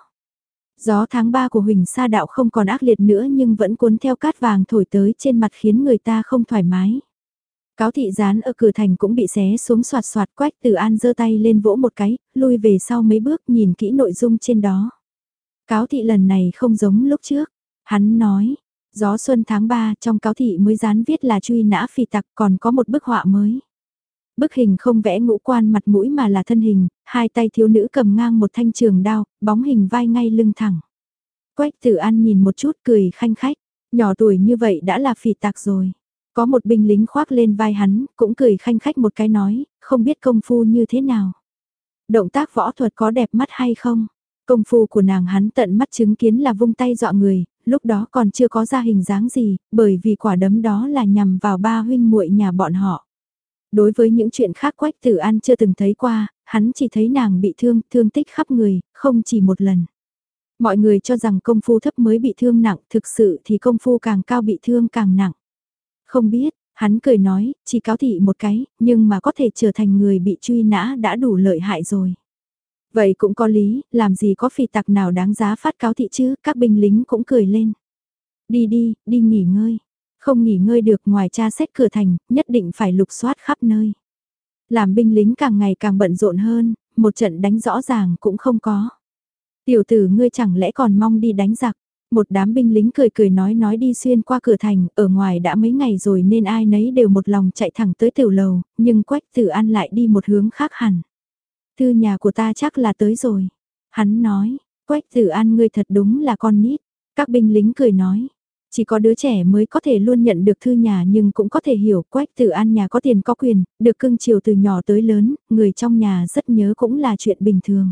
Gió tháng ba của Huỳnh Sa Đạo không còn ác liệt nữa nhưng vẫn cuốn theo cát vàng thổi tới trên mặt khiến người ta không thoải mái. Cáo thị dán ở cửa thành cũng bị xé xuống soạt soạt. Quách Tử An giơ tay lên vỗ một cái, lui về sau mấy bước nhìn kỹ nội dung trên đó. Cáo thị lần này không giống lúc trước. Hắn nói, gió xuân tháng ba trong cáo thị mới dán viết là truy nã phỉ tặc còn có một bức họa mới. Bức hình không vẽ ngũ quan mặt mũi mà là thân hình, hai tay thiếu nữ cầm ngang một thanh trường đao, bóng hình vai ngay lưng thẳng. Quách Tử An nhìn một chút cười khanh khách, nhỏ tuổi như vậy đã là phỉ tặc rồi. Có một binh lính khoác lên vai hắn, cũng cười khanh khách một cái nói, không biết công phu như thế nào. Động tác võ thuật có đẹp mắt hay không? Công phu của nàng hắn tận mắt chứng kiến là vung tay dọa người, lúc đó còn chưa có ra hình dáng gì, bởi vì quả đấm đó là nhằm vào ba huynh muội nhà bọn họ. Đối với những chuyện khác Quách Tử An chưa từng thấy qua, hắn chỉ thấy nàng bị thương, thương tích khắp người, không chỉ một lần. Mọi người cho rằng công phu thấp mới bị thương nặng, thực sự thì công phu càng cao bị thương càng nặng. Không biết, hắn cười nói, chỉ cáo thị một cái, nhưng mà có thể trở thành người bị truy nã đã đủ lợi hại rồi. Vậy cũng có lý, làm gì có phỉ tặc nào đáng giá phát cáo thị chứ, các binh lính cũng cười lên. Đi đi, đi nghỉ ngơi. Không nghỉ ngơi được ngoài tra xét cửa thành, nhất định phải lục soát khắp nơi. Làm binh lính càng ngày càng bận rộn hơn, một trận đánh rõ ràng cũng không có. Tiểu tử ngươi chẳng lẽ còn mong đi đánh giặc. Một đám binh lính cười cười nói nói đi xuyên qua cửa thành, ở ngoài đã mấy ngày rồi nên ai nấy đều một lòng chạy thẳng tới tiểu lầu, nhưng Quách Tử An lại đi một hướng khác hẳn. Thư nhà của ta chắc là tới rồi. Hắn nói, Quách Tử An ngươi thật đúng là con nít. Các binh lính cười nói, chỉ có đứa trẻ mới có thể luôn nhận được thư nhà nhưng cũng có thể hiểu Quách Tử An nhà có tiền có quyền, được cưng chiều từ nhỏ tới lớn, người trong nhà rất nhớ cũng là chuyện bình thường.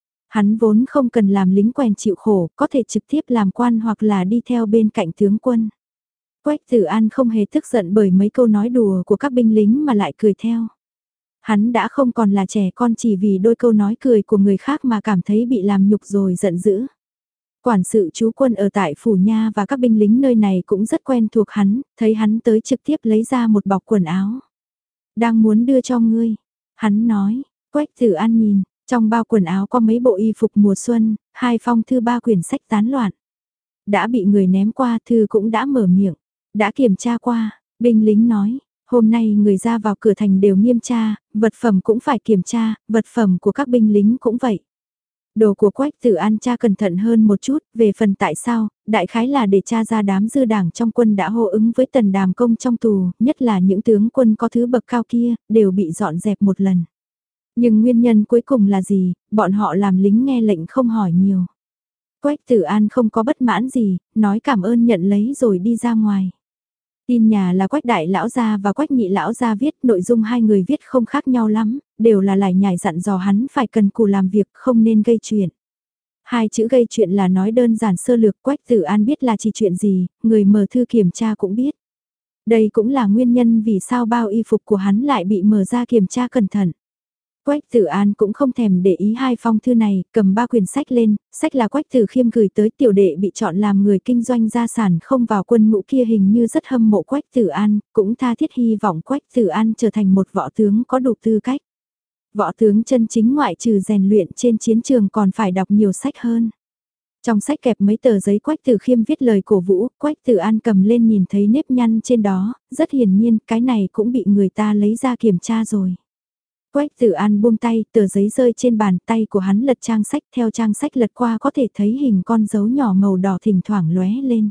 Hắn vốn không cần làm lính quèn chịu khổ, có thể trực tiếp làm quan hoặc là đi theo bên cạnh tướng quân. Quách Tử An không hề tức giận bởi mấy câu nói đùa của các binh lính mà lại cười theo. Hắn đã không còn là trẻ con chỉ vì đôi câu nói cười của người khác mà cảm thấy bị làm nhục rồi giận dữ. Quản sự chú quân ở tại phủ nha và các binh lính nơi này cũng rất quen thuộc hắn, thấy hắn tới trực tiếp lấy ra một bọc quần áo. Đang muốn đưa cho ngươi, hắn nói. Quách Tử An nhìn, trong bao quần áo có mấy bộ y phục mùa xuân, hai phong thư ba quyển sách tán loạn. Đã bị người ném qua, thư cũng đã mở miệng, đã kiểm tra qua. Binh lính nói, hôm nay người ra vào cửa thành đều nghiêm tra, vật phẩm cũng phải kiểm tra, vật phẩm của các binh lính cũng vậy. Đồ của Quách Tử An tra cẩn thận hơn một chút, về phần tại sao, đại khái là để tra ra đám dư đảng trong quân đã hô ứng với Tần Đàm Công trong tù, nhất là những tướng quân có thứ bậc cao kia, đều bị dọn dẹp một lần. Nhưng nguyên nhân cuối cùng là gì, bọn họ làm lính nghe lệnh không hỏi nhiều. Quách Tử An không có bất mãn gì, nói cảm ơn nhận lấy rồi đi ra ngoài. Tin nhà là Quách Đại Lão Gia và Quách Nhị Lão Gia viết, nội dung hai người viết không khác nhau lắm, đều là lải nhải dặn dò hắn phải cần cù làm việc, không nên gây chuyện. Hai chữ gây chuyện là nói đơn giản sơ lược, Quách Tử An biết là chỉ chuyện gì, người mở thư kiểm tra cũng biết. Đây cũng là nguyên nhân vì sao bao y phục của hắn lại bị mở ra kiểm tra cẩn thận. Quách Tử An cũng không thèm để ý hai phong thư này, cầm ba quyển sách lên, sách là Quách Tử Khiêm gửi tới, tiểu đệ bị chọn làm người kinh doanh gia sản không vào quân ngũ kia hình như rất hâm mộ Quách Tử An, cũng tha thiết hy vọng Quách Tử An trở thành một võ tướng có đủ tư cách. Võ tướng chân chính ngoại trừ rèn luyện trên chiến trường còn phải đọc nhiều sách hơn. Trong sách kẹp mấy tờ giấy Quách Tử Khiêm viết lời cổ vũ, Quách Tử An cầm lên nhìn thấy nếp nhăn trên đó, rất hiển nhiên cái này cũng bị người ta lấy ra kiểm tra rồi. Quách Tử An buông tay, tờ giấy rơi trên bàn tay của hắn lật trang sách, theo trang sách lật qua có thể thấy hình con dấu nhỏ màu đỏ thỉnh thoảng lóe lên.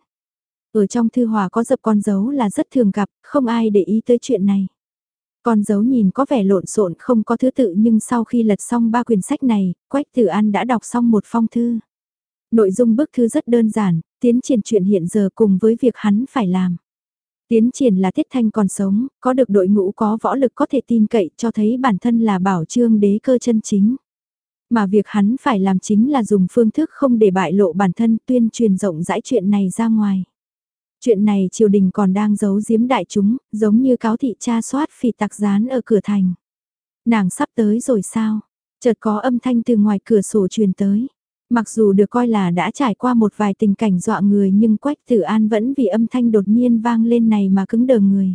Ở trong thư hòa có dập con dấu là rất thường gặp, không ai để ý tới chuyện này. Con dấu nhìn có vẻ lộn xộn không có thứ tự nhưng sau khi lật xong ba quyển sách này, Quách Tử An đã đọc xong một phong thư. Nội dung bức thư rất đơn giản, tiến triển chuyện hiện giờ cùng với việc hắn phải làm. Tiến triển là Tiết Thanh còn sống, có được đội ngũ có võ lực có thể tin cậy cho thấy bản thân là bảo trương đế cơ chân chính. Mà việc hắn phải làm chính là dùng phương thức không để bại lộ bản thân tuyên truyền rộng rãi chuyện này ra ngoài. Chuyện này triều đình còn đang giấu giếm đại chúng, giống như cáo thị tra soát phỉ tặc dán ở cửa thành. Nàng sắp tới rồi sao? Chợt có âm thanh từ ngoài cửa sổ truyền tới. Mặc dù được coi là đã trải qua một vài tình cảnh dọa người nhưng Quách Tử An vẫn vì âm thanh đột nhiên vang lên này mà cứng đờ người.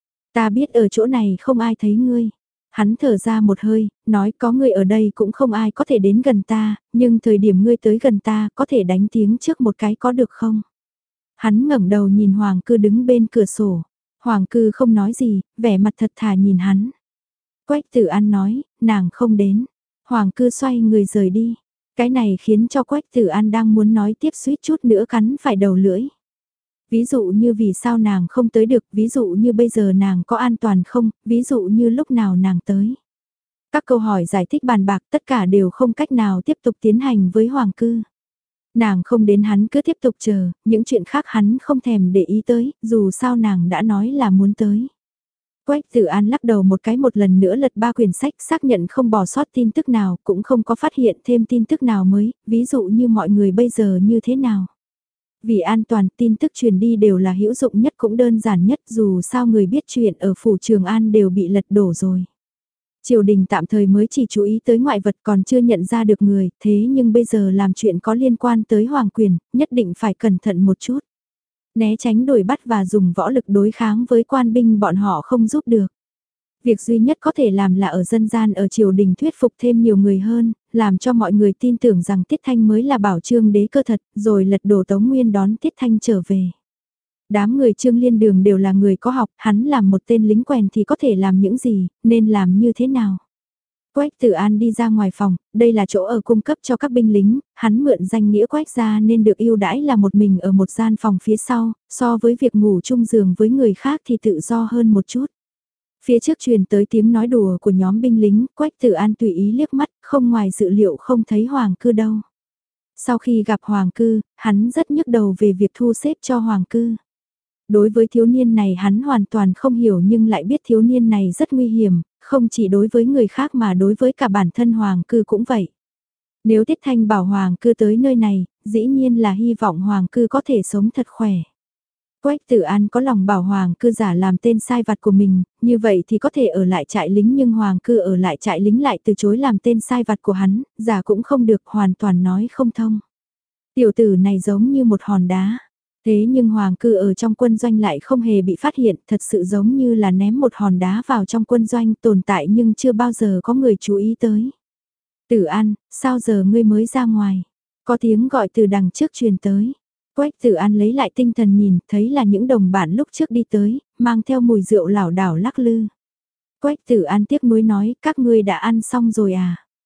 Ta biết ở chỗ này không ai thấy ngươi. Hắn thở ra một hơi, nói có ngươi ở đây cũng không ai có thể đến gần ta, nhưng thời điểm ngươi tới gần ta có thể đánh tiếng trước một cái có được không? Hắn ngẩng đầu nhìn Hoàng Cư đứng bên cửa sổ. Hoàng Cư không nói gì, vẻ mặt thật thà nhìn hắn. Quách Tử An nói, nàng không đến. Hoàng Cư xoay người rời đi. Cái này khiến cho Quách Tử An đang muốn nói tiếp suýt chút nữa cắn phải đầu lưỡi. Ví dụ như vì sao nàng không tới được, ví dụ như bây giờ nàng có an toàn không, ví dụ như lúc nào nàng tới. Các câu hỏi giải thích bàn bạc tất cả đều không cách nào tiếp tục tiến hành với Hoàng Cư. Nàng không đến hắn cứ tiếp tục chờ, những chuyện khác hắn không thèm để ý tới, dù sao nàng đã nói là muốn tới. Quách Tử An lắc đầu một cái một lần nữa lật ba quyển sách xác nhận không bỏ sót tin tức nào cũng không có phát hiện thêm tin tức nào mới, ví dụ như mọi người bây giờ như thế nào. Vì an toàn tin tức truyền đi đều là hữu dụng nhất cũng đơn giản nhất dù sao người biết chuyện ở phủ Trường An đều bị lật đổ rồi. Triều đình tạm thời mới chỉ chú ý tới ngoại vật còn chưa nhận ra được người, thế nhưng bây giờ làm chuyện có liên quan tới hoàng quyền, nhất định phải cẩn thận một chút. Né tránh đuổi bắt và dùng võ lực đối kháng với quan binh bọn họ không giúp được. Việc duy nhất có thể làm là ở dân gian ở triều đình thuyết phục thêm nhiều người hơn, làm cho mọi người tin tưởng rằng Tiết Thanh mới là bảo trương đế cơ thật, rồi lật đổ Tống Nguyên đón Tiết Thanh trở về. Đám người Trương Liên Đường đều là người có học, hắn làm một tên lính quèn thì có thể làm những gì, nên làm như thế nào. Quách Tử An đi ra ngoài phòng, đây là chỗ ở cung cấp cho các binh lính, hắn mượn danh nghĩa Quách ra nên được ưu đãi là một mình ở một gian phòng phía sau, so với việc ngủ chung giường với người khác thì tự do hơn một chút. Phía trước truyền tới tiếng nói đùa của nhóm binh lính, Quách Tử An tùy ý liếc mắt, không ngoài dự liệu không thấy Hoàng Cư đâu. Sau khi gặp Hoàng Cư, hắn rất nhức đầu về việc thu xếp cho Hoàng Cư. Đối với thiếu niên này hắn hoàn toàn không hiểu nhưng lại biết thiếu niên này rất nguy hiểm, không chỉ đối với người khác mà đối với cả bản thân Hoàng Cư cũng vậy. Nếu Tiết Thanh bảo Hoàng Cư tới nơi này, dĩ nhiên là hy vọng Hoàng Cư có thể sống thật khỏe. Quách Tử An có lòng bảo Hoàng Cư giả làm tên sai vặt của mình, như vậy thì có thể ở lại trại lính nhưng Hoàng Cư ở lại trại lính lại từ chối làm tên sai vặt của hắn, giả cũng không được hoàn toàn nói không thông. Tiểu tử này giống như một hòn đá. Thế nhưng Hoàng Cư ở trong quân doanh lại không hề bị phát hiện, thật sự giống như là ném một hòn đá vào trong quân doanh tồn tại nhưng chưa bao giờ có người chú ý tới. Tử An, sao giờ ngươi mới ra ngoài? Có tiếng gọi từ đằng trước truyền tới. Quách Tử An lấy lại tinh thần nhìn, thấy là những đồng bạn lúc trước đi tới, mang theo mùi rượu lảo đảo lắc lư. Quách Tử An tiếc nuối nói, các ngươi đã ăn xong rồi à?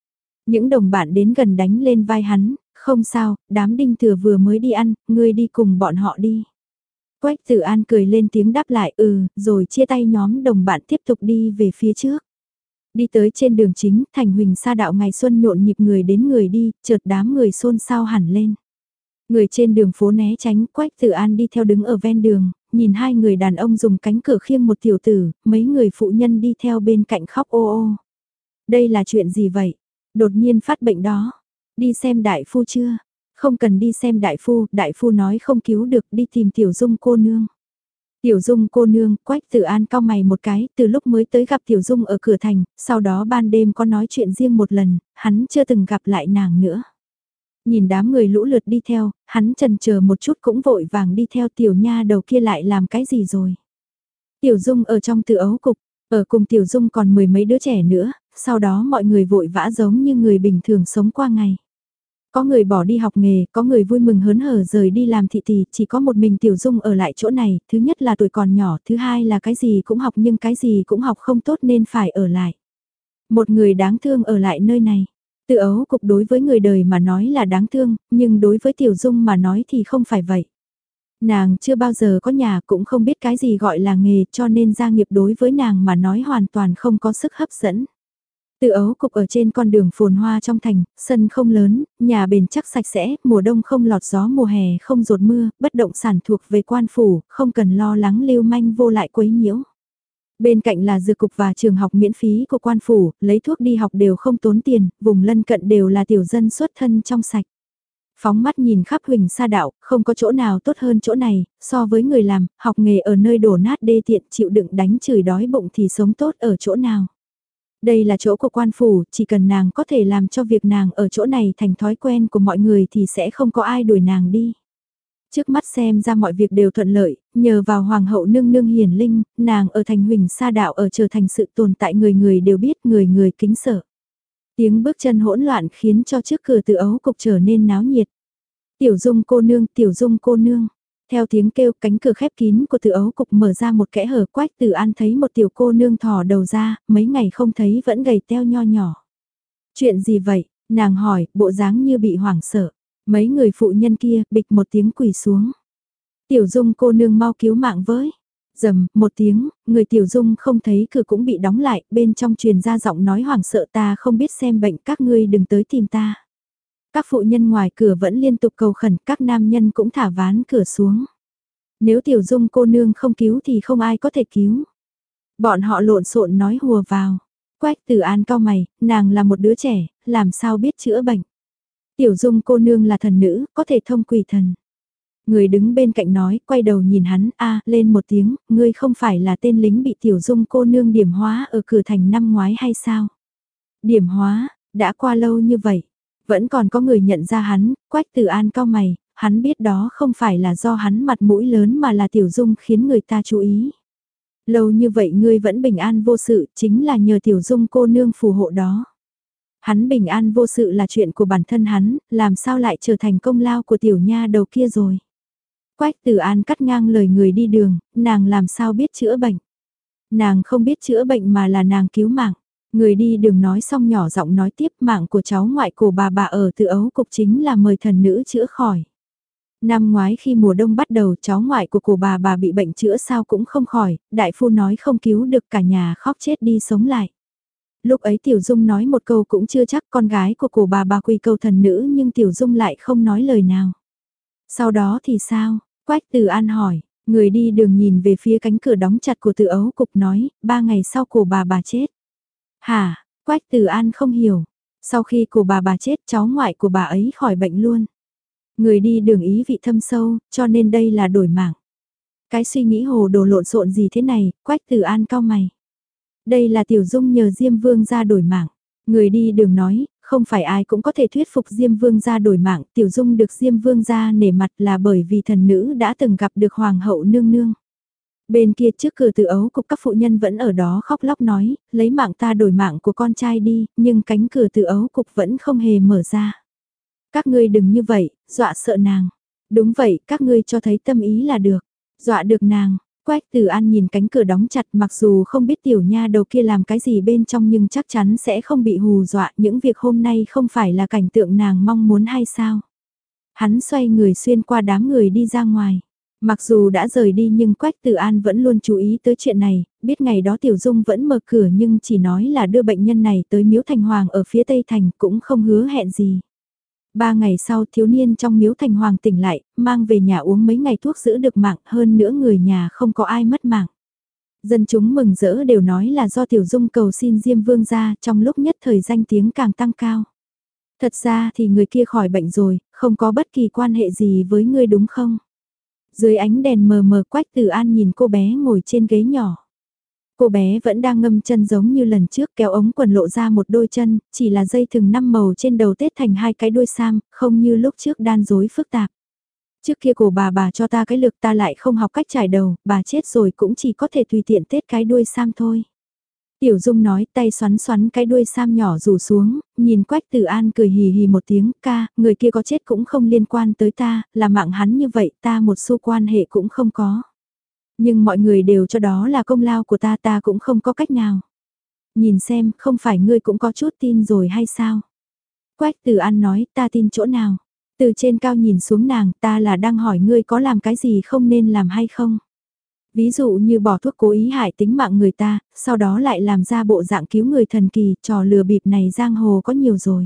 Những đồng bạn đến gần đánh lên vai hắn, không sao, đám đinh thừa vừa mới đi ăn, ngươi đi cùng bọn họ đi. Quách Tử An cười lên tiếng đáp lại ừ, rồi chia tay nhóm đồng bạn tiếp tục đi về phía trước. Đi tới trên đường chính, thành Huỳnh Sa đạo ngày xuân nhộn nhịp người đến người đi, chợt đám người xôn xao hẳn lên. Người trên đường phố né tránh, Quách Tử An đi theo đứng ở ven đường, nhìn hai người đàn ông dùng cánh cửa khiêng một tiểu tử, mấy người phụ nhân đi theo bên cạnh khóc ô ô. Đây là chuyện gì vậy? Đột nhiên phát bệnh đó. Đi xem đại phu chưa? Không cần đi xem đại phu, đại phu nói không cứu được, đi tìm Tiểu Dung cô nương. Tiểu Dung cô nương, Quách Tử An cau mày một cái, từ lúc mới tới gặp Tiểu Dung ở cửa thành, sau đó ban đêm có nói chuyện riêng một lần, hắn chưa từng gặp lại nàng nữa. Nhìn đám người lũ lượt đi theo, hắn chần chờ một chút cũng vội vàng đi theo tiểu nha đầu kia lại làm cái gì rồi. Tiểu Dung ở trong Từ Ấu Cục, ở cùng Tiểu Dung còn mười mấy đứa trẻ nữa, sau đó mọi người vội vã giống như người bình thường sống qua ngày. Có người bỏ đi học nghề, có người vui mừng hớn hở rời đi làm thị tỳ, chỉ có một mình Tiểu Dung ở lại chỗ này, thứ nhất là tuổi còn nhỏ, thứ hai là cái gì cũng học nhưng cái gì cũng học không tốt nên phải ở lại. Một người đáng thương ở lại nơi này. Từ Ấu Cục đối với người đời mà nói là đáng thương, nhưng đối với Tiểu Dung mà nói thì không phải vậy. Nàng chưa bao giờ có nhà cũng không biết cái gì gọi là nghề cho nên gia nghiệp đối với nàng mà nói hoàn toàn không có sức hấp dẫn. Từ Ấu Cục ở trên con đường phồn hoa trong thành, sân không lớn, nhà bền chắc sạch sẽ, mùa đông không lọt gió mùa hè không rột mưa, bất động sản thuộc về quan phủ, không cần lo lắng lưu manh vô lại quấy nhiễu. Bên cạnh là dược cục và trường học miễn phí của quan phủ, lấy thuốc đi học đều không tốn tiền, vùng lân cận đều là tiểu dân xuất thân trong sạch. Phóng mắt nhìn khắp Huỳnh Sa đạo, không có chỗ nào tốt hơn chỗ này, so với người làm, học nghề ở nơi đổ nát đê tiện chịu đựng đánh chửi đói bụng thì sống tốt ở chỗ nào. Đây là chỗ của quan phủ, chỉ cần nàng có thể làm cho việc nàng ở chỗ này thành thói quen của mọi người thì sẽ không có ai đuổi nàng đi. Trước mắt xem ra mọi việc đều thuận lợi, nhờ vào Hoàng hậu nương nương hiển linh, nàng ở thành Huỳnh Sa đạo ở trở thành sự tồn tại người người đều biết, người người kính sợ. Tiếng bước chân hỗn loạn khiến cho trước cửa Từ Ấu Cục trở nên náo nhiệt. Tiểu Dung cô nương, Tiểu Dung cô nương. Theo tiếng kêu, cánh cửa khép kín của Từ Ấu Cục mở ra một kẽ hở. Quách Tử An thấy một tiểu cô nương thò đầu ra, mấy ngày không thấy vẫn gầy teo nho nhỏ. Chuyện gì vậy? Nàng hỏi, bộ dáng như bị hoảng sợ. Mấy người phụ nhân kia, bịch một tiếng quỳ xuống. Tiểu Dung cô nương mau cứu mạng với. Dầm, một tiếng, người Tiểu Dung không thấy cửa cũng bị đóng lại, bên trong truyền ra giọng nói hoảng sợ ta không biết xem bệnh, các ngươi đừng tới tìm ta. Các phụ nhân ngoài cửa vẫn liên tục cầu khẩn, các nam nhân cũng thả ván cửa xuống. Nếu Tiểu Dung cô nương không cứu thì không ai có thể cứu. Bọn họ lộn xộn nói hùa vào. Quách Tử An cau mày, nàng là một đứa trẻ, làm sao biết chữa bệnh. Tiểu Dung cô nương là thần nữ, có thể thông quỷ thần. Người đứng bên cạnh nói, quay đầu nhìn hắn, a lên một tiếng, ngươi không phải là tên lính bị Tiểu Dung cô nương điểm hóa ở cửa thành năm ngoái hay sao? Điểm hóa, đã qua lâu như vậy, vẫn còn có người nhận ra hắn, Quách Tử An cau mày, hắn biết đó không phải là do hắn mặt mũi lớn mà là Tiểu Dung khiến người ta chú ý. Lâu như vậy ngươi vẫn bình an vô sự, chính là nhờ Tiểu Dung cô nương phù hộ đó. Hắn bình an vô sự là chuyện của bản thân hắn, làm sao lại trở thành công lao của tiểu nha đầu kia rồi. Quách Tử An cắt ngang lời người đi đường, nàng làm sao biết chữa bệnh. Nàng không biết chữa bệnh mà là nàng cứu mạng. Người đi đường nói xong nhỏ giọng nói tiếp mạng của cháu ngoại của bà bà ở Từ Ấu Cục chính là mời thần nữ chữa khỏi. Năm ngoái khi mùa đông bắt đầu cháu ngoại của cô bà bà bị bệnh chữa sao cũng không khỏi, đại phu nói không cứu được cả nhà khóc chết đi sống lại. Lúc ấy Tiểu Dung nói một câu cũng chưa chắc con gái của cô bà bà quy cầu thần nữ nhưng Tiểu Dung lại không nói lời nào. Sau đó thì sao? Quách Tử An hỏi, người đi đường nhìn về phía cánh cửa đóng chặt của Từ Ấu Cục nói, ba ngày sau cô bà bà chết. Hả? Quách Tử An không hiểu. Sau khi cô bà bà chết cháu ngoại của bà ấy khỏi bệnh luôn. Người đi đường ý vị thâm sâu, cho nên đây là đổi mạng. Cái suy nghĩ hồ đồ lộn xộn gì thế này, Quách Tử An cau mày. Đây là Tiểu Dung nhờ Diêm Vương ra đổi mạng. Người đi đường nói, không phải ai cũng có thể thuyết phục Diêm Vương ra đổi mạng. Tiểu Dung được Diêm Vương ra nể mặt là bởi vì thần nữ đã từng gặp được Hoàng hậu nương nương. Bên kia trước cửa Từ Ấu Cục các phụ nhân vẫn ở đó khóc lóc nói, lấy mạng ta đổi mạng của con trai đi, nhưng cánh cửa Từ Ấu Cục vẫn không hề mở ra. Các ngươi đừng như vậy, dọa sợ nàng. Đúng vậy, các ngươi cho thấy tâm ý là được. Dọa được nàng, Quách Từ An nhìn cánh cửa đóng chặt, mặc dù không biết tiểu nha đầu kia làm cái gì bên trong nhưng chắc chắn sẽ không bị hù dọa, những việc hôm nay không phải là cảnh tượng nàng mong muốn hay sao. Hắn xoay người xuyên qua đám người đi ra ngoài. Mặc dù đã rời đi nhưng Quách Từ An vẫn luôn chú ý tới chuyện này, biết ngày đó Tiểu Dung vẫn mở cửa nhưng chỉ nói là đưa bệnh nhân này tới Miếu Thành Hoàng ở phía Tây Thành, cũng không hứa hẹn gì. Ba ngày sau thiếu niên trong Miếu Thành Hoàng tỉnh lại, mang về nhà uống mấy ngày thuốc giữ được mạng, hơn nữa người nhà không có ai mất mạng. Dân chúng mừng rỡ đều nói là do Tiểu Dung cầu xin Diêm Vương ra, trong lúc nhất thời danh tiếng càng tăng cao. Thật ra thì người kia khỏi bệnh rồi, không có bất kỳ quan hệ gì với ngươi đúng không? Dưới ánh đèn mờ mờ Quách Từ An nhìn cô bé ngồi trên ghế nhỏ. Cô bé vẫn đang ngâm chân giống như lần trước, kéo ống quần lộ ra một đôi chân, chỉ là dây thừng năm màu trên đầu tết thành hai cái đuôi sam, không như lúc trước đan rối phức tạp. Trước kia cổ bà bà cho ta cái lược ta lại không học cách trải đầu, bà chết rồi cũng chỉ có thể tùy tiện tết cái đuôi sam thôi. Tiểu Dung nói, tay xoắn xoắn cái đuôi sam nhỏ rủ xuống, nhìn Quách Từ An cười hì hì một tiếng, ca, người kia có chết cũng không liên quan tới ta, là mạng hắn như vậy ta một xu quan hệ cũng không có. Nhưng mọi người đều cho đó là công lao của ta, ta cũng không có cách nào. Nhìn xem, không phải ngươi cũng có chút tin rồi hay sao? Quách Từ An nói, ta tin chỗ nào? Từ trên cao nhìn xuống nàng, ta là đang hỏi ngươi có làm cái gì không nên làm hay không? Ví dụ như bỏ thuốc cố ý hại tính mạng người ta, sau đó lại làm ra bộ dạng cứu người thần kỳ, trò lừa bịp này giang hồ có nhiều rồi.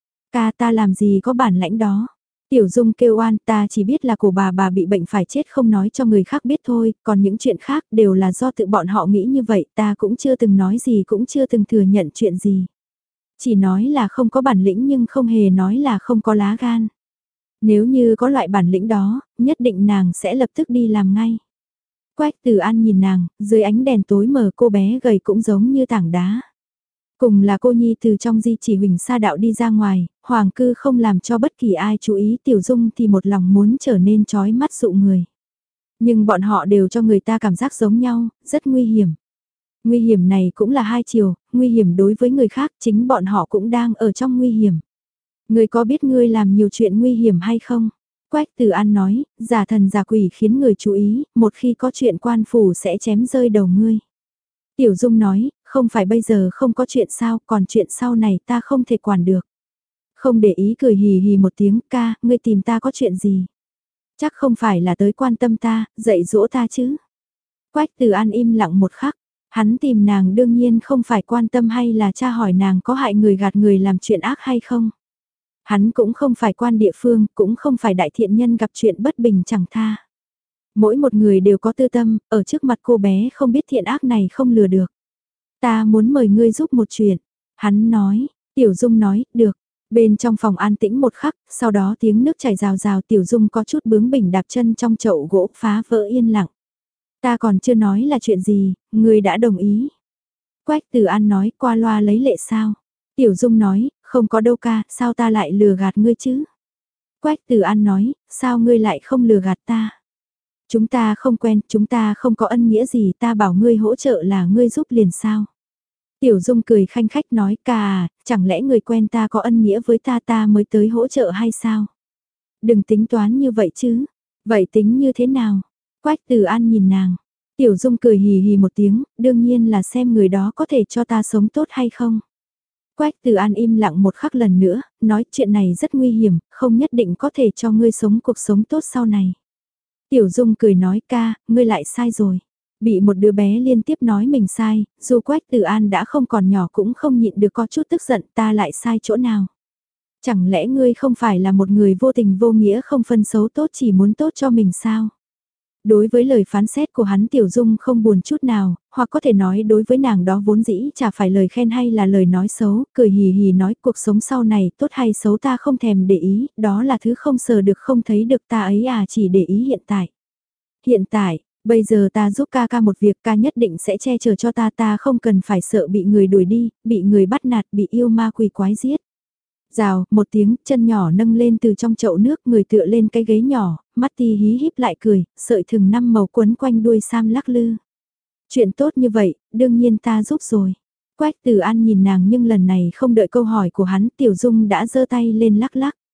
Ca ta làm gì có bản lãnh đó. Tiểu Dung kêu oan, ta chỉ biết là cổ bà bà bị bệnh phải chết không nói cho người khác biết thôi, còn những chuyện khác đều là do tự bọn họ nghĩ như vậy, ta cũng chưa từng nói gì, cũng chưa từng thừa nhận chuyện gì. Chỉ nói là không có bản lĩnh nhưng không hề nói là không có lá gan. Nếu như có loại bản lĩnh đó, nhất định nàng sẽ lập tức đi làm ngay. Quách Từ An nhìn nàng, dưới ánh đèn tối mờ cô bé gầy cũng giống như tảng đá. Cùng là cô nhi từ trong di chỉ Huỳnh Sa Đạo đi ra ngoài, Hoàng cư không làm cho bất kỳ ai chú ý, Tiểu Dung thì một lòng muốn trở nên chói mắt dụ người. Nhưng bọn họ đều cho người ta cảm giác giống nhau, rất nguy hiểm. Nguy hiểm này cũng là hai chiều, nguy hiểm đối với người khác, chính bọn họ cũng đang ở trong nguy hiểm. Ngươi có biết ngươi làm nhiều chuyện nguy hiểm hay không? Quách Từ An nói, giả thần giả quỷ khiến người chú ý, một khi có chuyện quan phủ sẽ chém rơi đầu ngươi. Tiểu Dung nói, không phải bây giờ không có chuyện sao, còn chuyện sau này ta không thể quản được. Không để ý cười hì hì một tiếng, ca, ngươi tìm ta có chuyện gì? Chắc không phải là tới quan tâm ta, dạy dỗ ta chứ? Quách Từ An im lặng một khắc, hắn tìm nàng đương nhiên không phải quan tâm hay là tra hỏi nàng có hại người gạt người làm chuyện ác hay không. Hắn cũng không phải quan địa phương, cũng không phải đại thiện nhân gặp chuyện bất bình chẳng tha. Mỗi một người đều có tư tâm, ở trước mặt cô bé không biết thiện ác này không lừa được. Ta muốn mời ngươi giúp một chuyện. Hắn nói, Tiểu Dung nói, được. Bên trong phòng an tĩnh một khắc, sau đó tiếng nước chảy rào rào, Tiểu Dung có chút bướng bỉnh đạp chân trong chậu gỗ phá vỡ yên lặng. Ta còn chưa nói là chuyện gì, ngươi đã đồng ý. Quách Từ An nói, qua loa lấy lệ sao? Tiểu Dung nói, không có đâu ca, sao ta lại lừa gạt ngươi chứ? Quách Từ An nói, sao ngươi lại không lừa gạt ta? Chúng ta không quen, chúng ta không có ân nghĩa gì, ta bảo ngươi hỗ trợ là ngươi giúp liền sao? Tiểu Dung cười khanh khách nói, ca à, chẳng lẽ người quen ta có ân nghĩa với ta ta mới tới hỗ trợ hay sao? Đừng tính toán như vậy chứ. Vậy tính như thế nào? Quách Từ An nhìn nàng. Tiểu Dung cười hì hì một tiếng, đương nhiên là xem người đó có thể cho ta sống tốt hay không. Quách Từ An im lặng một khắc lần nữa, nói chuyện này rất nguy hiểm, không nhất định có thể cho ngươi sống cuộc sống tốt sau này. Tiểu Dung cười nói, ca, ngươi lại sai rồi. Bị một đứa bé liên tiếp nói mình sai, dù Quách Từ An đã không còn nhỏ cũng không nhịn được có chút tức giận, ta lại sai chỗ nào. Chẳng lẽ ngươi không phải là một người vô tình vô nghĩa không phân xấu tốt chỉ muốn tốt cho mình sao? Đối với lời phán xét của hắn Tiểu Dung không buồn chút nào, hoặc có thể nói đối với nàng đó vốn dĩ chả phải lời khen hay là lời nói xấu, cười hì hì nói cuộc sống sau này tốt hay xấu ta không thèm để ý, đó là thứ không sờ được không thấy được ta ấy à chỉ để ý hiện tại. Hiện tại, bây giờ ta giúp ca ca một việc ca nhất định sẽ che chở cho ta ta không cần phải sợ bị người đuổi đi, bị người bắt nạt, bị yêu ma quỷ quái giết. Rào, một tiếng, chân nhỏ nâng lên từ trong chậu nước, người tựa lên cái ghế nhỏ, mắt ti hí híp lại cười, sợi thừng năm màu quấn quanh đuôi sam lắc lư. Chuyện tốt như vậy, đương nhiên ta giúp rồi. Quách Từ An nhìn nàng nhưng lần này không đợi câu hỏi của hắn, Tiểu Dung đã giơ tay lên lắc lắc.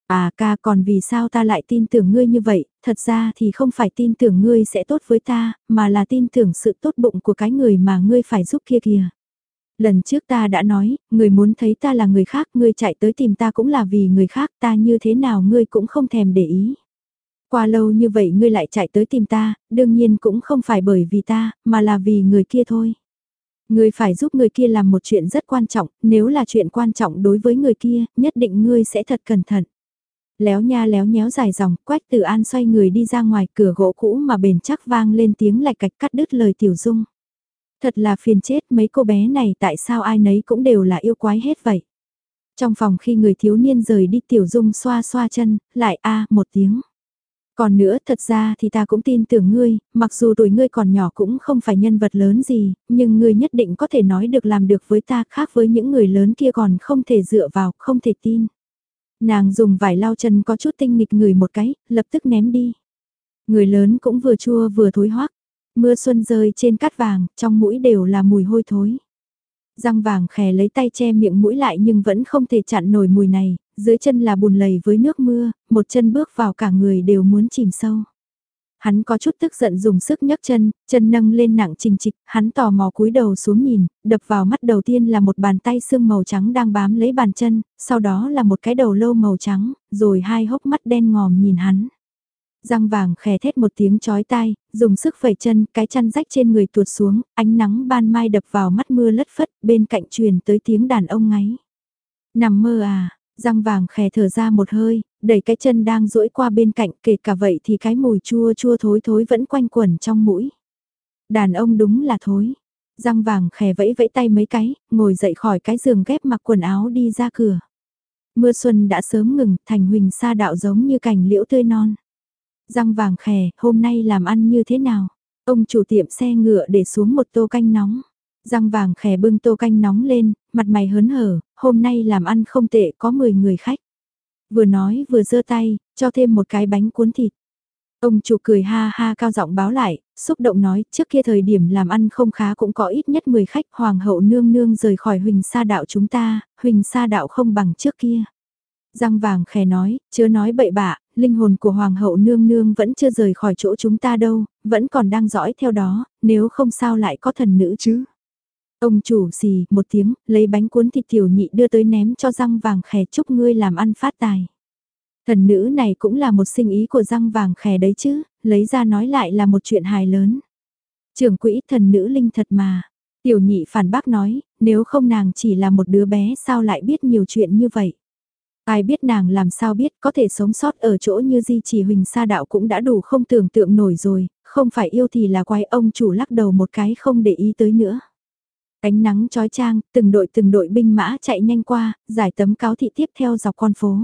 À ca, còn vì sao ta lại tin tưởng ngươi như vậy, thật ra thì không phải tin tưởng ngươi sẽ tốt với ta, mà là tin tưởng sự tốt bụng của cái người mà ngươi phải giúp kia kìa. Lần trước ta đã nói, người muốn thấy ta là người khác, ngươi chạy tới tìm ta cũng là vì người khác, ta như thế nào ngươi cũng không thèm để ý. Qua lâu như vậy ngươi lại chạy tới tìm ta, đương nhiên cũng không phải bởi vì ta, mà là vì người kia thôi. Ngươi phải giúp người kia làm một chuyện rất quan trọng, nếu là chuyện quan trọng đối với người kia, nhất định ngươi sẽ thật cẩn thận. Léo nha léo nhéo dài dòng, Quách Tử An xoay người đi ra ngoài, cửa gỗ cũ mà bền chắc vang lên tiếng lạch cạch cắt đứt lời Tiểu Dung. Thật là phiền chết, mấy cô bé này tại sao ai nấy cũng đều là yêu quái hết vậy. Trong phòng khi người thiếu niên rời đi, Tiểu Dung xoa xoa chân, lại a một tiếng. Còn nữa, thật ra thì ta cũng tin tưởng ngươi, mặc dù tuổi ngươi còn nhỏ cũng không phải nhân vật lớn gì, nhưng ngươi nhất định có thể nói được làm được với ta, khác với những người lớn kia còn không thể dựa vào, không thể tin. Nàng dùng vải lau chân có chút tinh nghịch người một cái, lập tức ném đi. Người lớn cũng vừa chua vừa thối hoắc, mưa xuân rơi trên cát vàng, trong mũi đều là mùi hôi thối. Răng vàng khè lấy tay che miệng mũi lại nhưng vẫn không thể chặn nổi mùi này, dưới chân là bùn lầy với nước mưa, một chân bước vào cả người đều muốn chìm sâu. Hắn có chút tức giận dùng sức nhấc chân, chân nâng lên nặng trình trịch, hắn tò mò cúi đầu xuống nhìn, đập vào mắt đầu tiên là một bàn tay xương màu trắng đang bám lấy bàn chân, sau đó là một cái đầu lâu màu trắng, rồi hai hốc mắt đen ngòm nhìn hắn. Răng vàng khè thét một tiếng chói tai, dùng sức phẩy chân, cái chăn rách trên người tuột xuống, ánh nắng ban mai đập vào mắt mưa lất phất, bên cạnh truyền tới tiếng đàn ông ngáy. Nằm mơ à, răng vàng khè thở ra một hơi, đẩy cái chân đang duỗi qua bên cạnh, kể cả vậy thì cái mùi chua chua thối thối vẫn quanh quẩn trong mũi. Đàn ông đúng là thối. Răng vàng khè vẫy vẫy tay mấy cái, ngồi dậy khỏi cái giường ghép mặc quần áo đi ra cửa. Mưa xuân đã sớm ngừng, thành huỳnh sa đạo giống như cành liễu tươi non. Răng vàng khè, hôm nay làm ăn như thế nào? Ông chủ tiệm xe ngựa để xuống một tô canh nóng. Răng vàng khè bưng tô canh nóng lên, mặt mày hớn hở, hôm nay làm ăn không tệ, có mười người khách. Vừa nói vừa giơ tay, cho thêm một cái bánh cuốn thịt. Ông chủ cười ha ha cao giọng báo lại, xúc động nói, trước kia thời điểm làm ăn không khá cũng có ít nhất mười khách, hoàng hậu nương nương rời khỏi huỳnh sa đạo chúng ta, huỳnh sa đạo không bằng trước kia. Răng vàng khè nói, chớ nói bậy bạ, linh hồn của hoàng hậu nương nương vẫn chưa rời khỏi chỗ chúng ta đâu, vẫn còn đang dõi theo đó, nếu không sao lại có thần nữ chứ. Ông chủ xì một tiếng, lấy bánh cuốn thịt tiểu nhị đưa tới ném cho răng vàng khè, chúc ngươi làm ăn phát tài. Thần nữ này cũng là một sinh ý của răng vàng khè đấy chứ, lấy ra nói lại là một chuyện hài lớn. Trưởng quỹ thần nữ linh thật mà. Tiểu nhị phản bác nói, nếu không nàng chỉ là một đứa bé sao lại biết nhiều chuyện như vậy. Ai biết nàng làm sao biết có thể sống sót ở chỗ như di chỉ huỳnh sa đạo cũng đã đủ không tưởng tượng nổi rồi, không phải yêu thì là quái, ông chủ lắc đầu một cái không để ý tới nữa. Ánh nắng chói chang, từng đội từng đội binh mã chạy nhanh qua, giải tấm cáo thị tiếp theo dọc con phố.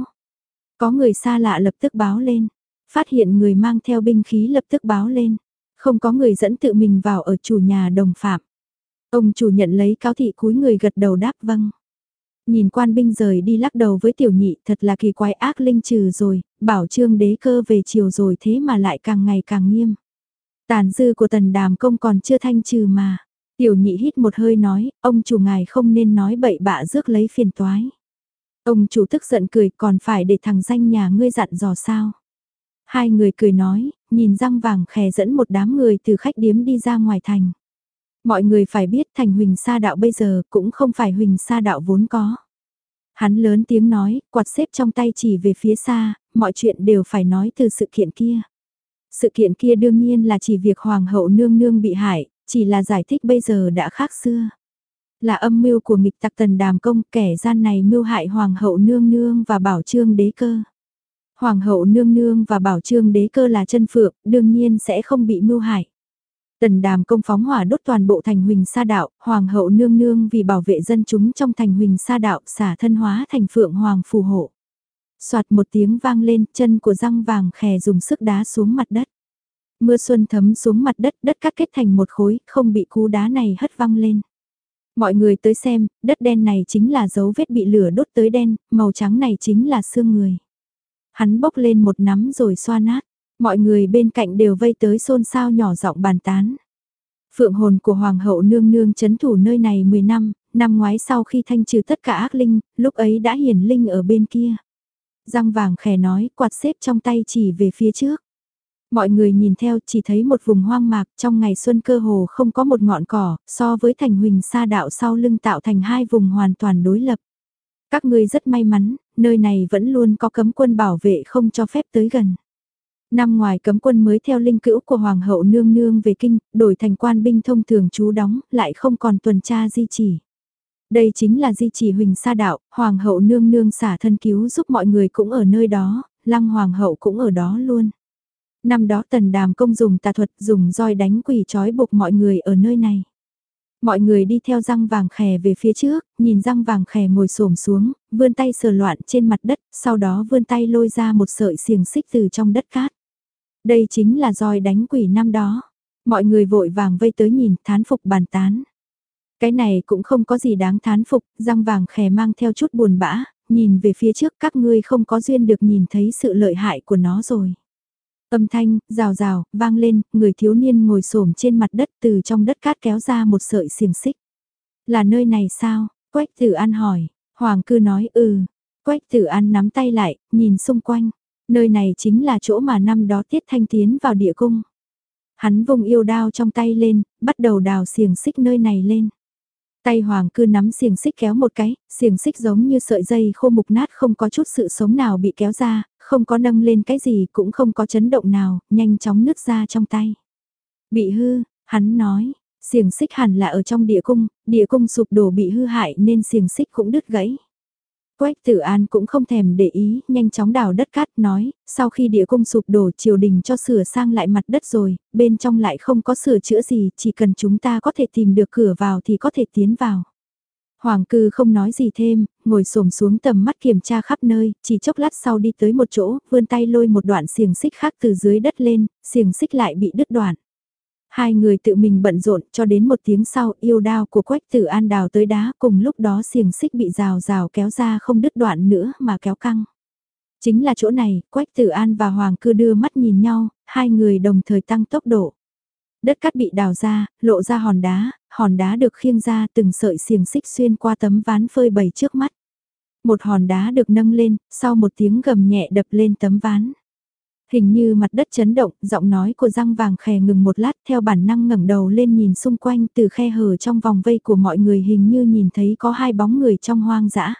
Có người xa lạ lập tức báo lên, phát hiện người mang theo binh khí lập tức báo lên, không có người dẫn tự mình vào ở chủ nhà đồng phạm. Ông chủ nhận lấy cáo thị cúi người gật đầu đáp vâng. Nhìn quan binh rời đi lắc đầu với tiểu nhị, thật là kỳ quái, ác linh trừ rồi, bảo trương đế cơ về chiều rồi thế mà lại càng ngày càng nghiêm. Tàn dư của tần đàm công còn chưa thanh trừ mà. Tiểu nhị hít một hơi nói, ông chủ ngài không nên nói bậy bạ rước lấy phiền toái. Ông chủ tức giận cười, còn phải để thằng danh nhà ngươi dặn dò sao. Hai người cười nói, nhìn răng vàng khè dẫn một đám người từ khách điếm đi ra ngoài thành. Mọi người phải biết thành huỳnh sa đạo bây giờ cũng không phải huỳnh sa đạo vốn có. Hắn lớn tiếng nói, quạt xếp trong tay chỉ về phía xa, mọi chuyện đều phải nói từ sự kiện kia. Sự kiện kia đương nhiên là chỉ việc hoàng hậu nương nương bị hại, chỉ là giải thích bây giờ đã khác xưa. Là âm mưu của nghịch tặc tần đàm công, kẻ gian này mưu hại hoàng hậu nương nương và bảo trương đế cơ. Hoàng hậu nương nương và bảo trương đế cơ là chân phượng, đương nhiên sẽ không bị mưu hại. Tần đàm công phóng hỏa đốt toàn bộ thành huỳnh sa đạo, hoàng hậu nương nương vì bảo vệ dân chúng trong thành huỳnh sa đạo xả thân hóa thành phượng hoàng phù hộ. Soạt một tiếng vang lên, chân của răng vàng khè dùng sức đá xuống mặt đất. Mưa xuân thấm xuống mặt đất, đất cắt kết thành một khối, không bị cú đá này hất văng lên. Mọi người tới xem, đất đen này chính là dấu vết bị lửa đốt tới đen, màu trắng này chính là xương người. Hắn bốc lên một nắm rồi xoa nát, mọi người bên cạnh đều vây tới xôn xao nhỏ giọng bàn tán. Phượng hồn của Hoàng hậu nương nương chấn thủ nơi này mười năm, năm ngoái sau khi thanh trừ tất cả ác linh, lúc ấy đã hiển linh ở bên kia. Răng vàng khè nói, quạt xếp trong tay chỉ về phía trước. Mọi người nhìn theo chỉ thấy một vùng hoang mạc trong ngày xuân cơ hồ không có một ngọn cỏ, so với thành huỳnh sa đạo sau lưng tạo thành hai vùng hoàn toàn đối lập. Các ngươi rất may mắn, nơi này vẫn luôn có cấm quân bảo vệ không cho phép tới gần. Năm ngoài cấm quân mới theo linh cữu của Hoàng hậu nương nương về kinh, đổi thành quan binh thông thường trú đóng, lại không còn tuần tra di chỉ. Đây chính là di chỉ huỳnh sa đạo, Hoàng hậu nương nương xả thân cứu giúp mọi người cũng ở nơi đó, Lăng Hoàng hậu cũng ở đó luôn. Năm đó Tần Đàm Công dùng tà thuật dùng roi đánh quỷ trói buộc mọi người ở nơi này. Mọi người đi theo răng vàng khè về phía trước, nhìn răng vàng khè ngồi xổm xuống, vươn tay sờ loạn trên mặt đất, sau đó vươn tay lôi ra một sợi xiềng xích từ trong đất cát. Đây chính là roi đánh quỷ năm đó. Mọi người vội vàng vây tới nhìn, thán phục bàn tán. Cái này cũng không có gì đáng thán phục, răng vàng khè mang theo chút buồn bã, nhìn về phía trước các ngươi không có duyên được nhìn thấy sự lợi hại của nó rồi. Âm thanh, rào rào, vang lên, người thiếu niên ngồi xổm trên mặt đất từ trong đất cát kéo ra một sợi xiềng xích. Là nơi này sao? Quách Tử An hỏi. Hoàng cư nói ừ. Quách Tử An nắm tay lại, nhìn xung quanh. Nơi này chính là chỗ mà năm đó Tiết Thanh tiến vào địa cung. Hắn vùng yêu đao trong tay lên, bắt đầu đào xiềng xích nơi này lên. Tay Hoàng cư nắm xiềng xích kéo một cái, xiềng xích giống như sợi dây khô mục nát không có chút sự sống nào bị kéo ra, không có nâng lên cái gì cũng không có chấn động nào, nhanh chóng nứt ra trong tay. Bị hư, hắn nói, xiềng xích hẳn là ở trong địa cung, địa cung sụp đổ bị hư hại nên xiềng xích cũng đứt gãy. Quách Tử An cũng không thèm để ý, nhanh chóng đào đất cát nói, sau khi địa cung sụp đổ triều đình cho sửa sang lại mặt đất rồi, bên trong lại không có sửa chữa gì, chỉ cần chúng ta có thể tìm được cửa vào thì có thể tiến vào. Hoàng cư không nói gì thêm, ngồi xổm xuống tầm mắt kiểm tra khắp nơi, chỉ chốc lát sau đi tới một chỗ, vươn tay lôi một đoạn xiềng xích khác từ dưới đất lên, xiềng xích lại bị đứt đoạn. Hai người tự mình bận rộn cho đến một tiếng sau yêu đao của Quách Tử An đào tới đá cùng lúc đó xiềng xích bị rào rào kéo ra không đứt đoạn nữa mà kéo căng. Chính là chỗ này, Quách Tử An và Hoàng cư đưa mắt nhìn nhau, hai người đồng thời tăng tốc độ. Đất cát bị đào ra, lộ ra hòn đá, hòn đá được khiêng ra từng sợi xiềng xích xuyên qua tấm ván phơi bày trước mắt. Một hòn đá được nâng lên, sau một tiếng gầm nhẹ đập lên tấm ván. Hình như mặt đất chấn động, giọng nói của răng vàng khè ngừng một lát theo bản năng ngẩng đầu lên nhìn xung quanh từ khe hở trong vòng vây của mọi người hình như nhìn thấy có hai bóng người trong hoang dã.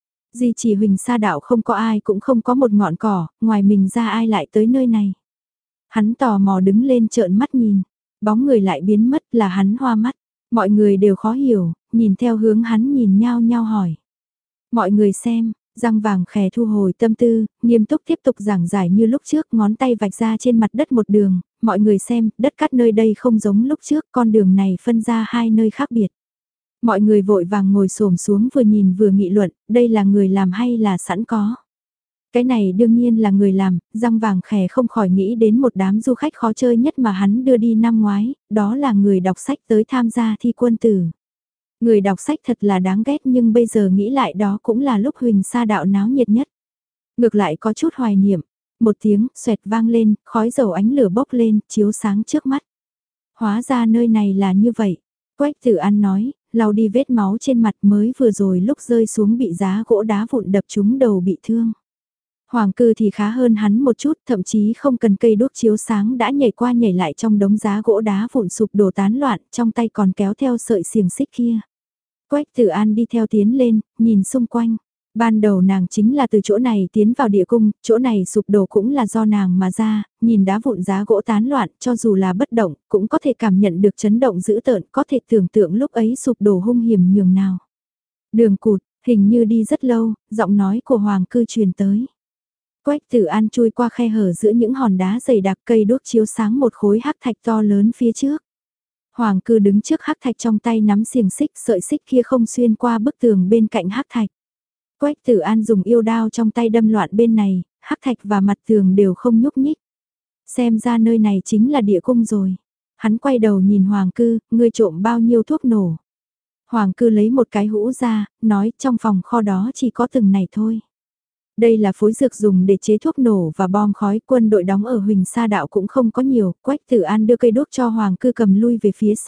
Di chỉ huỳnh sa đạo không có ai cũng không có một ngọn cỏ, ngoài mình ra ai lại tới nơi này. Hắn tò mò đứng lên trợn mắt nhìn, bóng người lại biến mất là hắn hoa mắt. Mọi người đều khó hiểu, nhìn theo hướng hắn nhìn nhau nhau hỏi. Mọi người xem, răng vàng khè thu hồi tâm tư, nghiêm túc tiếp tục giảng giải như lúc trước ngón tay vạch ra trên mặt đất một đường, mọi người xem, đất cát nơi đây không giống lúc trước, con đường này phân ra hai nơi khác biệt. Mọi người vội vàng ngồi xổm xuống vừa nhìn vừa nghị luận, đây là người làm hay là sẵn có. Cái này đương nhiên là người làm, răng vàng khè không khỏi nghĩ đến một đám du khách khó chơi nhất mà hắn đưa đi năm ngoái, đó là người đọc sách tới tham gia thi quân tử. Người đọc sách thật là đáng ghét nhưng bây giờ nghĩ lại đó cũng là lúc huỳnh sa đạo náo nhiệt nhất. Ngược lại có chút hoài niệm, một tiếng xoẹt vang lên, khói dầu ánh lửa bốc lên, chiếu sáng trước mắt. Hóa ra nơi này là như vậy. Quách Tử An nói, lau đi vết máu trên mặt mới vừa rồi lúc rơi xuống bị giá gỗ đá vụn đập trúng đầu bị thương. Hoàng cư thì khá hơn hắn một chút, thậm chí không cần cây đuốc chiếu sáng đã nhảy qua nhảy lại trong đống giá gỗ đá vụn sụp đổ tán loạn, trong tay còn kéo theo sợi xiềng xích kia. Quách Tử An đi theo tiến lên, nhìn xung quanh. Ban đầu nàng chính là từ chỗ này tiến vào địa cung, chỗ này sụp đổ cũng là do nàng mà ra, nhìn đá vụn giá gỗ tán loạn, cho dù là bất động, cũng có thể cảm nhận được chấn động dữ tợn, có thể tưởng tượng lúc ấy sụp đổ hung hiểm nhường nào. Đường cụt, hình như đi rất lâu, giọng nói của Hoàng cư truyền tới. Quách Tử An chui qua khe hở giữa những hòn đá dày đặc, cây đuốc chiếu sáng một khối hắc thạch to lớn phía trước. Hoàng cư đứng trước hắc thạch trong tay nắm xiềng xích, sợi xích kia không xuyên qua bức tường bên cạnh hắc thạch. Quách Tử An dùng yêu đao trong tay đâm loạn bên này, hắc thạch và mặt tường đều không nhúc nhích. Xem ra nơi này chính là địa cung rồi. Hắn quay đầu nhìn Hoàng cư, ngươi trộm bao nhiêu thuốc nổ. Hoàng cư lấy một cái hũ ra, nói trong phòng kho đó chỉ có từng này thôi. Đây là phối dược dùng để chế thuốc nổ và bom khói, quân đội đóng ở Huỳnh Sa Đạo cũng không có nhiều, Quách Tử An đưa cây đuốc cho Hoàng cư cầm lui về phía sau,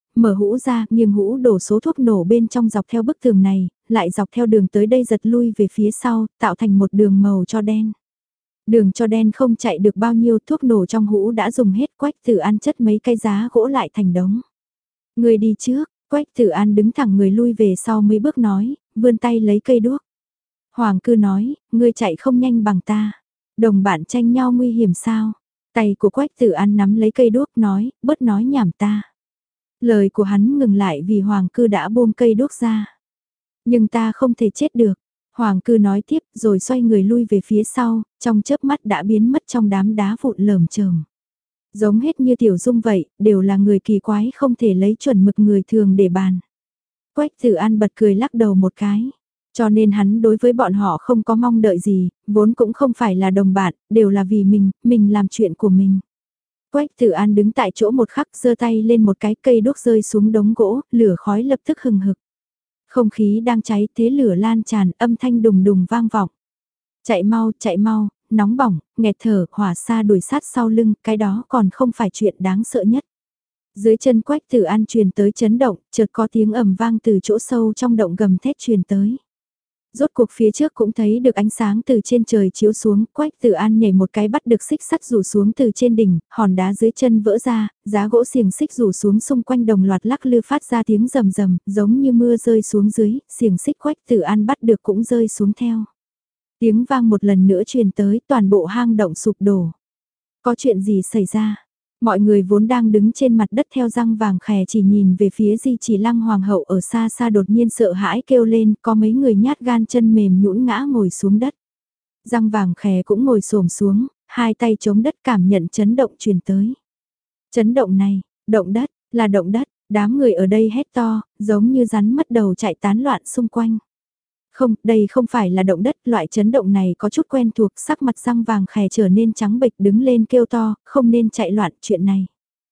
mở hũ ra, nghiêng hũ đổ số thuốc nổ bên trong dọc theo bức tường này, lại dọc theo đường tới đây giật lui về phía sau, tạo thành một đường màu cho đen. Đường cho đen không chạy được bao nhiêu, thuốc nổ trong hũ đã dùng hết. Quách Tử An chất mấy cây giá gỗ lại thành đống. Người đi trước, Quách Tử An đứng thẳng người lui về sau mấy bước nói, vươn tay lấy cây đuốc. Hoàng Cư nói, ngươi chạy không nhanh bằng ta. Đồng bạn tranh nhau nguy hiểm sao? Tay của Quách Tử An nắm lấy cây đuốc nói, bớt nói nhảm ta. Lời của hắn ngừng lại vì Hoàng Cư đã buông cây đuốc ra. Nhưng ta không thể chết được. Hoàng Cư nói tiếp rồi xoay người lui về phía sau, trong chớp mắt đã biến mất trong đám đá vụn lởm chởm. Giống hết như Tiểu Dung vậy, đều là người kỳ quái không thể lấy chuẩn mực người thường để bàn. Quách Tử An bật cười lắc đầu một cái. Cho nên hắn đối với bọn họ không có mong đợi gì, vốn cũng không phải là đồng bạn, đều là vì mình, mình làm chuyện của mình. Quách Tử An đứng tại chỗ một khắc giơ tay lên một cái cây đuốc rơi xuống đống gỗ, lửa khói lập tức hừng hực. Không khí đang cháy thế lửa lan tràn, âm thanh đùng đùng vang vọng. Chạy mau, chạy mau, nóng bỏng, nghẹt thở, hỏa xa đuổi sát sau lưng, cái đó còn không phải chuyện đáng sợ nhất. Dưới chân Quách Tử An truyền tới chấn động, chợt có tiếng ầm vang từ chỗ sâu trong động gầm thét truyền tới. Rốt cuộc phía trước cũng thấy được ánh sáng từ trên trời chiếu xuống, Quách Tử An nhảy một cái bắt được xích sắt rủ xuống từ trên đỉnh, hòn đá dưới chân vỡ ra, giá gỗ xiềng xích rủ xuống xung quanh đồng loạt lắc lư phát ra tiếng rầm rầm, giống như mưa rơi xuống dưới, xiềng xích Quách Tử An bắt được cũng rơi xuống theo. Tiếng vang một lần nữa truyền tới, toàn bộ hang động sụp đổ. Có chuyện gì xảy ra? Mọi người vốn đang đứng trên mặt đất theo răng vàng khè chỉ nhìn về phía Di Chỉ Lăng hoàng hậu ở xa xa đột nhiên sợ hãi kêu lên, có mấy người nhát gan chân mềm nhũn ngã ngồi xuống đất. Răng vàng khè cũng ngồi xổm xuống, hai tay chống đất cảm nhận chấn động truyền tới. Chấn động này, động đất, là động đất, đám người ở đây hét to, giống như rắn mất đầu chạy tán loạn xung quanh. Không, đây không phải là động đất, loại chấn động này có chút quen thuộc, sắc mặt răng vàng khè trở nên trắng bệch đứng lên kêu to, không nên chạy loạn chuyện này.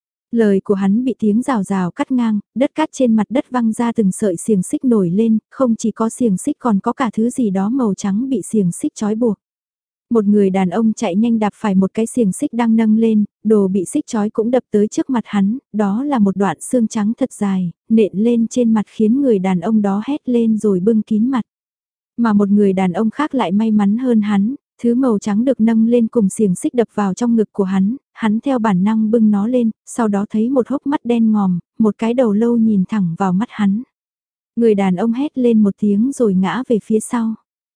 Lời của hắn bị tiếng rào rào cắt ngang, đất cát trên mặt đất văng ra từng sợi xiềng xích nổi lên, không chỉ có xiềng xích còn có cả thứ gì đó màu trắng bị xiềng xích trói buộc. Một người đàn ông chạy nhanh đạp phải một cái xiềng xích đang nâng lên, đồ bị xích trói cũng đập tới trước mặt hắn, đó là một đoạn xương trắng thật dài, nện lên trên mặt khiến người đàn ông đó hét lên rồi bưng kín mặt. Mà một người đàn ông khác lại may mắn hơn hắn, thứ màu trắng được nâng lên cùng xiềng xích đập vào trong ngực của hắn, hắn theo bản năng bưng nó lên, sau đó thấy một hốc mắt đen ngòm, một cái đầu lâu nhìn thẳng vào mắt hắn. Người đàn ông hét lên một tiếng rồi ngã về phía sau.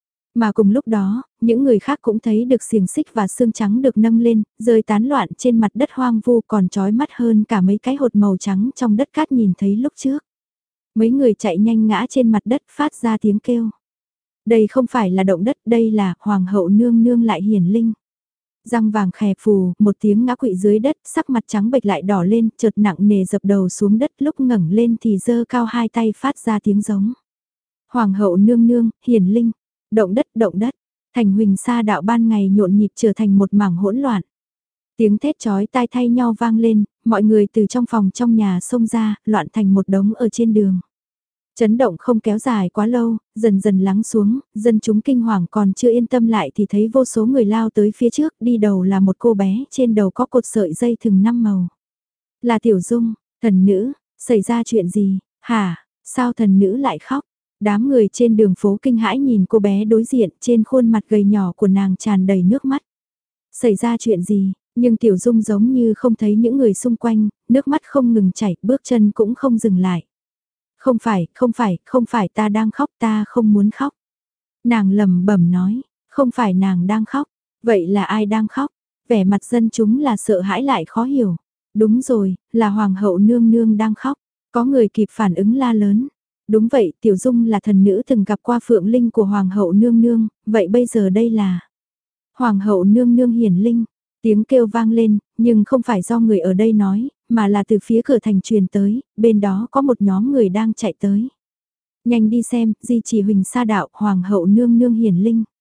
Mà cùng lúc đó, những người khác cũng thấy được xiềng xích và xương trắng được nâng lên, rơi tán loạn trên mặt đất hoang vu còn chói mắt hơn cả mấy cái hột màu trắng trong đất cát nhìn thấy lúc trước. Mấy người chạy nhanh ngã trên mặt đất phát ra tiếng kêu. Đây không phải là động đất, đây là hoàng hậu nương nương lại hiển linh. Răng vàng khè phù, một tiếng ngã quỵ dưới đất, sắc mặt trắng bệch lại đỏ lên, chợt nặng nề dập đầu xuống đất, lúc ngẩng lên thì giơ cao hai tay phát ra tiếng giống. Hoàng hậu nương nương, hiển linh, động đất, động đất, thành huỳnh sa đạo ban ngày nhộn nhịp trở thành một mảng hỗn loạn. Tiếng thét chói tai thay nhau vang lên, mọi người từ trong phòng trong nhà xông ra, loạn thành một đống ở trên đường. Chấn động không kéo dài quá lâu, dần dần lắng xuống, dân chúng kinh hoàng còn chưa yên tâm lại thì thấy vô số người lao tới phía trước, đi đầu là một cô bé, trên đầu có cột sợi dây thừng năm màu. Là Tiểu Dung, thần nữ, xảy ra chuyện gì, hả, sao thần nữ lại khóc? Đám người trên đường phố kinh hãi nhìn cô bé đối diện, trên khuôn mặt gầy nhỏ của nàng tràn đầy nước mắt. Xảy ra chuyện gì, nhưng Tiểu Dung giống như không thấy những người xung quanh, nước mắt không ngừng chảy, bước chân cũng không dừng lại. Không phải, không phải, không phải ta đang khóc, ta không muốn khóc. Nàng lẩm bẩm nói, không phải nàng đang khóc, vậy là ai đang khóc? Vẻ mặt dân chúng là sợ hãi lại khó hiểu. Đúng rồi, là hoàng hậu nương nương đang khóc. Có người kịp phản ứng la lớn. Đúng vậy, Tiểu Dung là thần nữ từng gặp qua phượng linh của hoàng hậu nương nương, vậy bây giờ đây là hoàng hậu nương nương hiển linh. Tiếng kêu vang lên, nhưng không phải do người ở đây nói, mà là từ phía cửa thành truyền tới, bên đó có một nhóm người đang chạy tới. Nhanh đi xem, Di Chỉ Huỳnh Sa đạo, hoàng hậu nương nương hiển linh.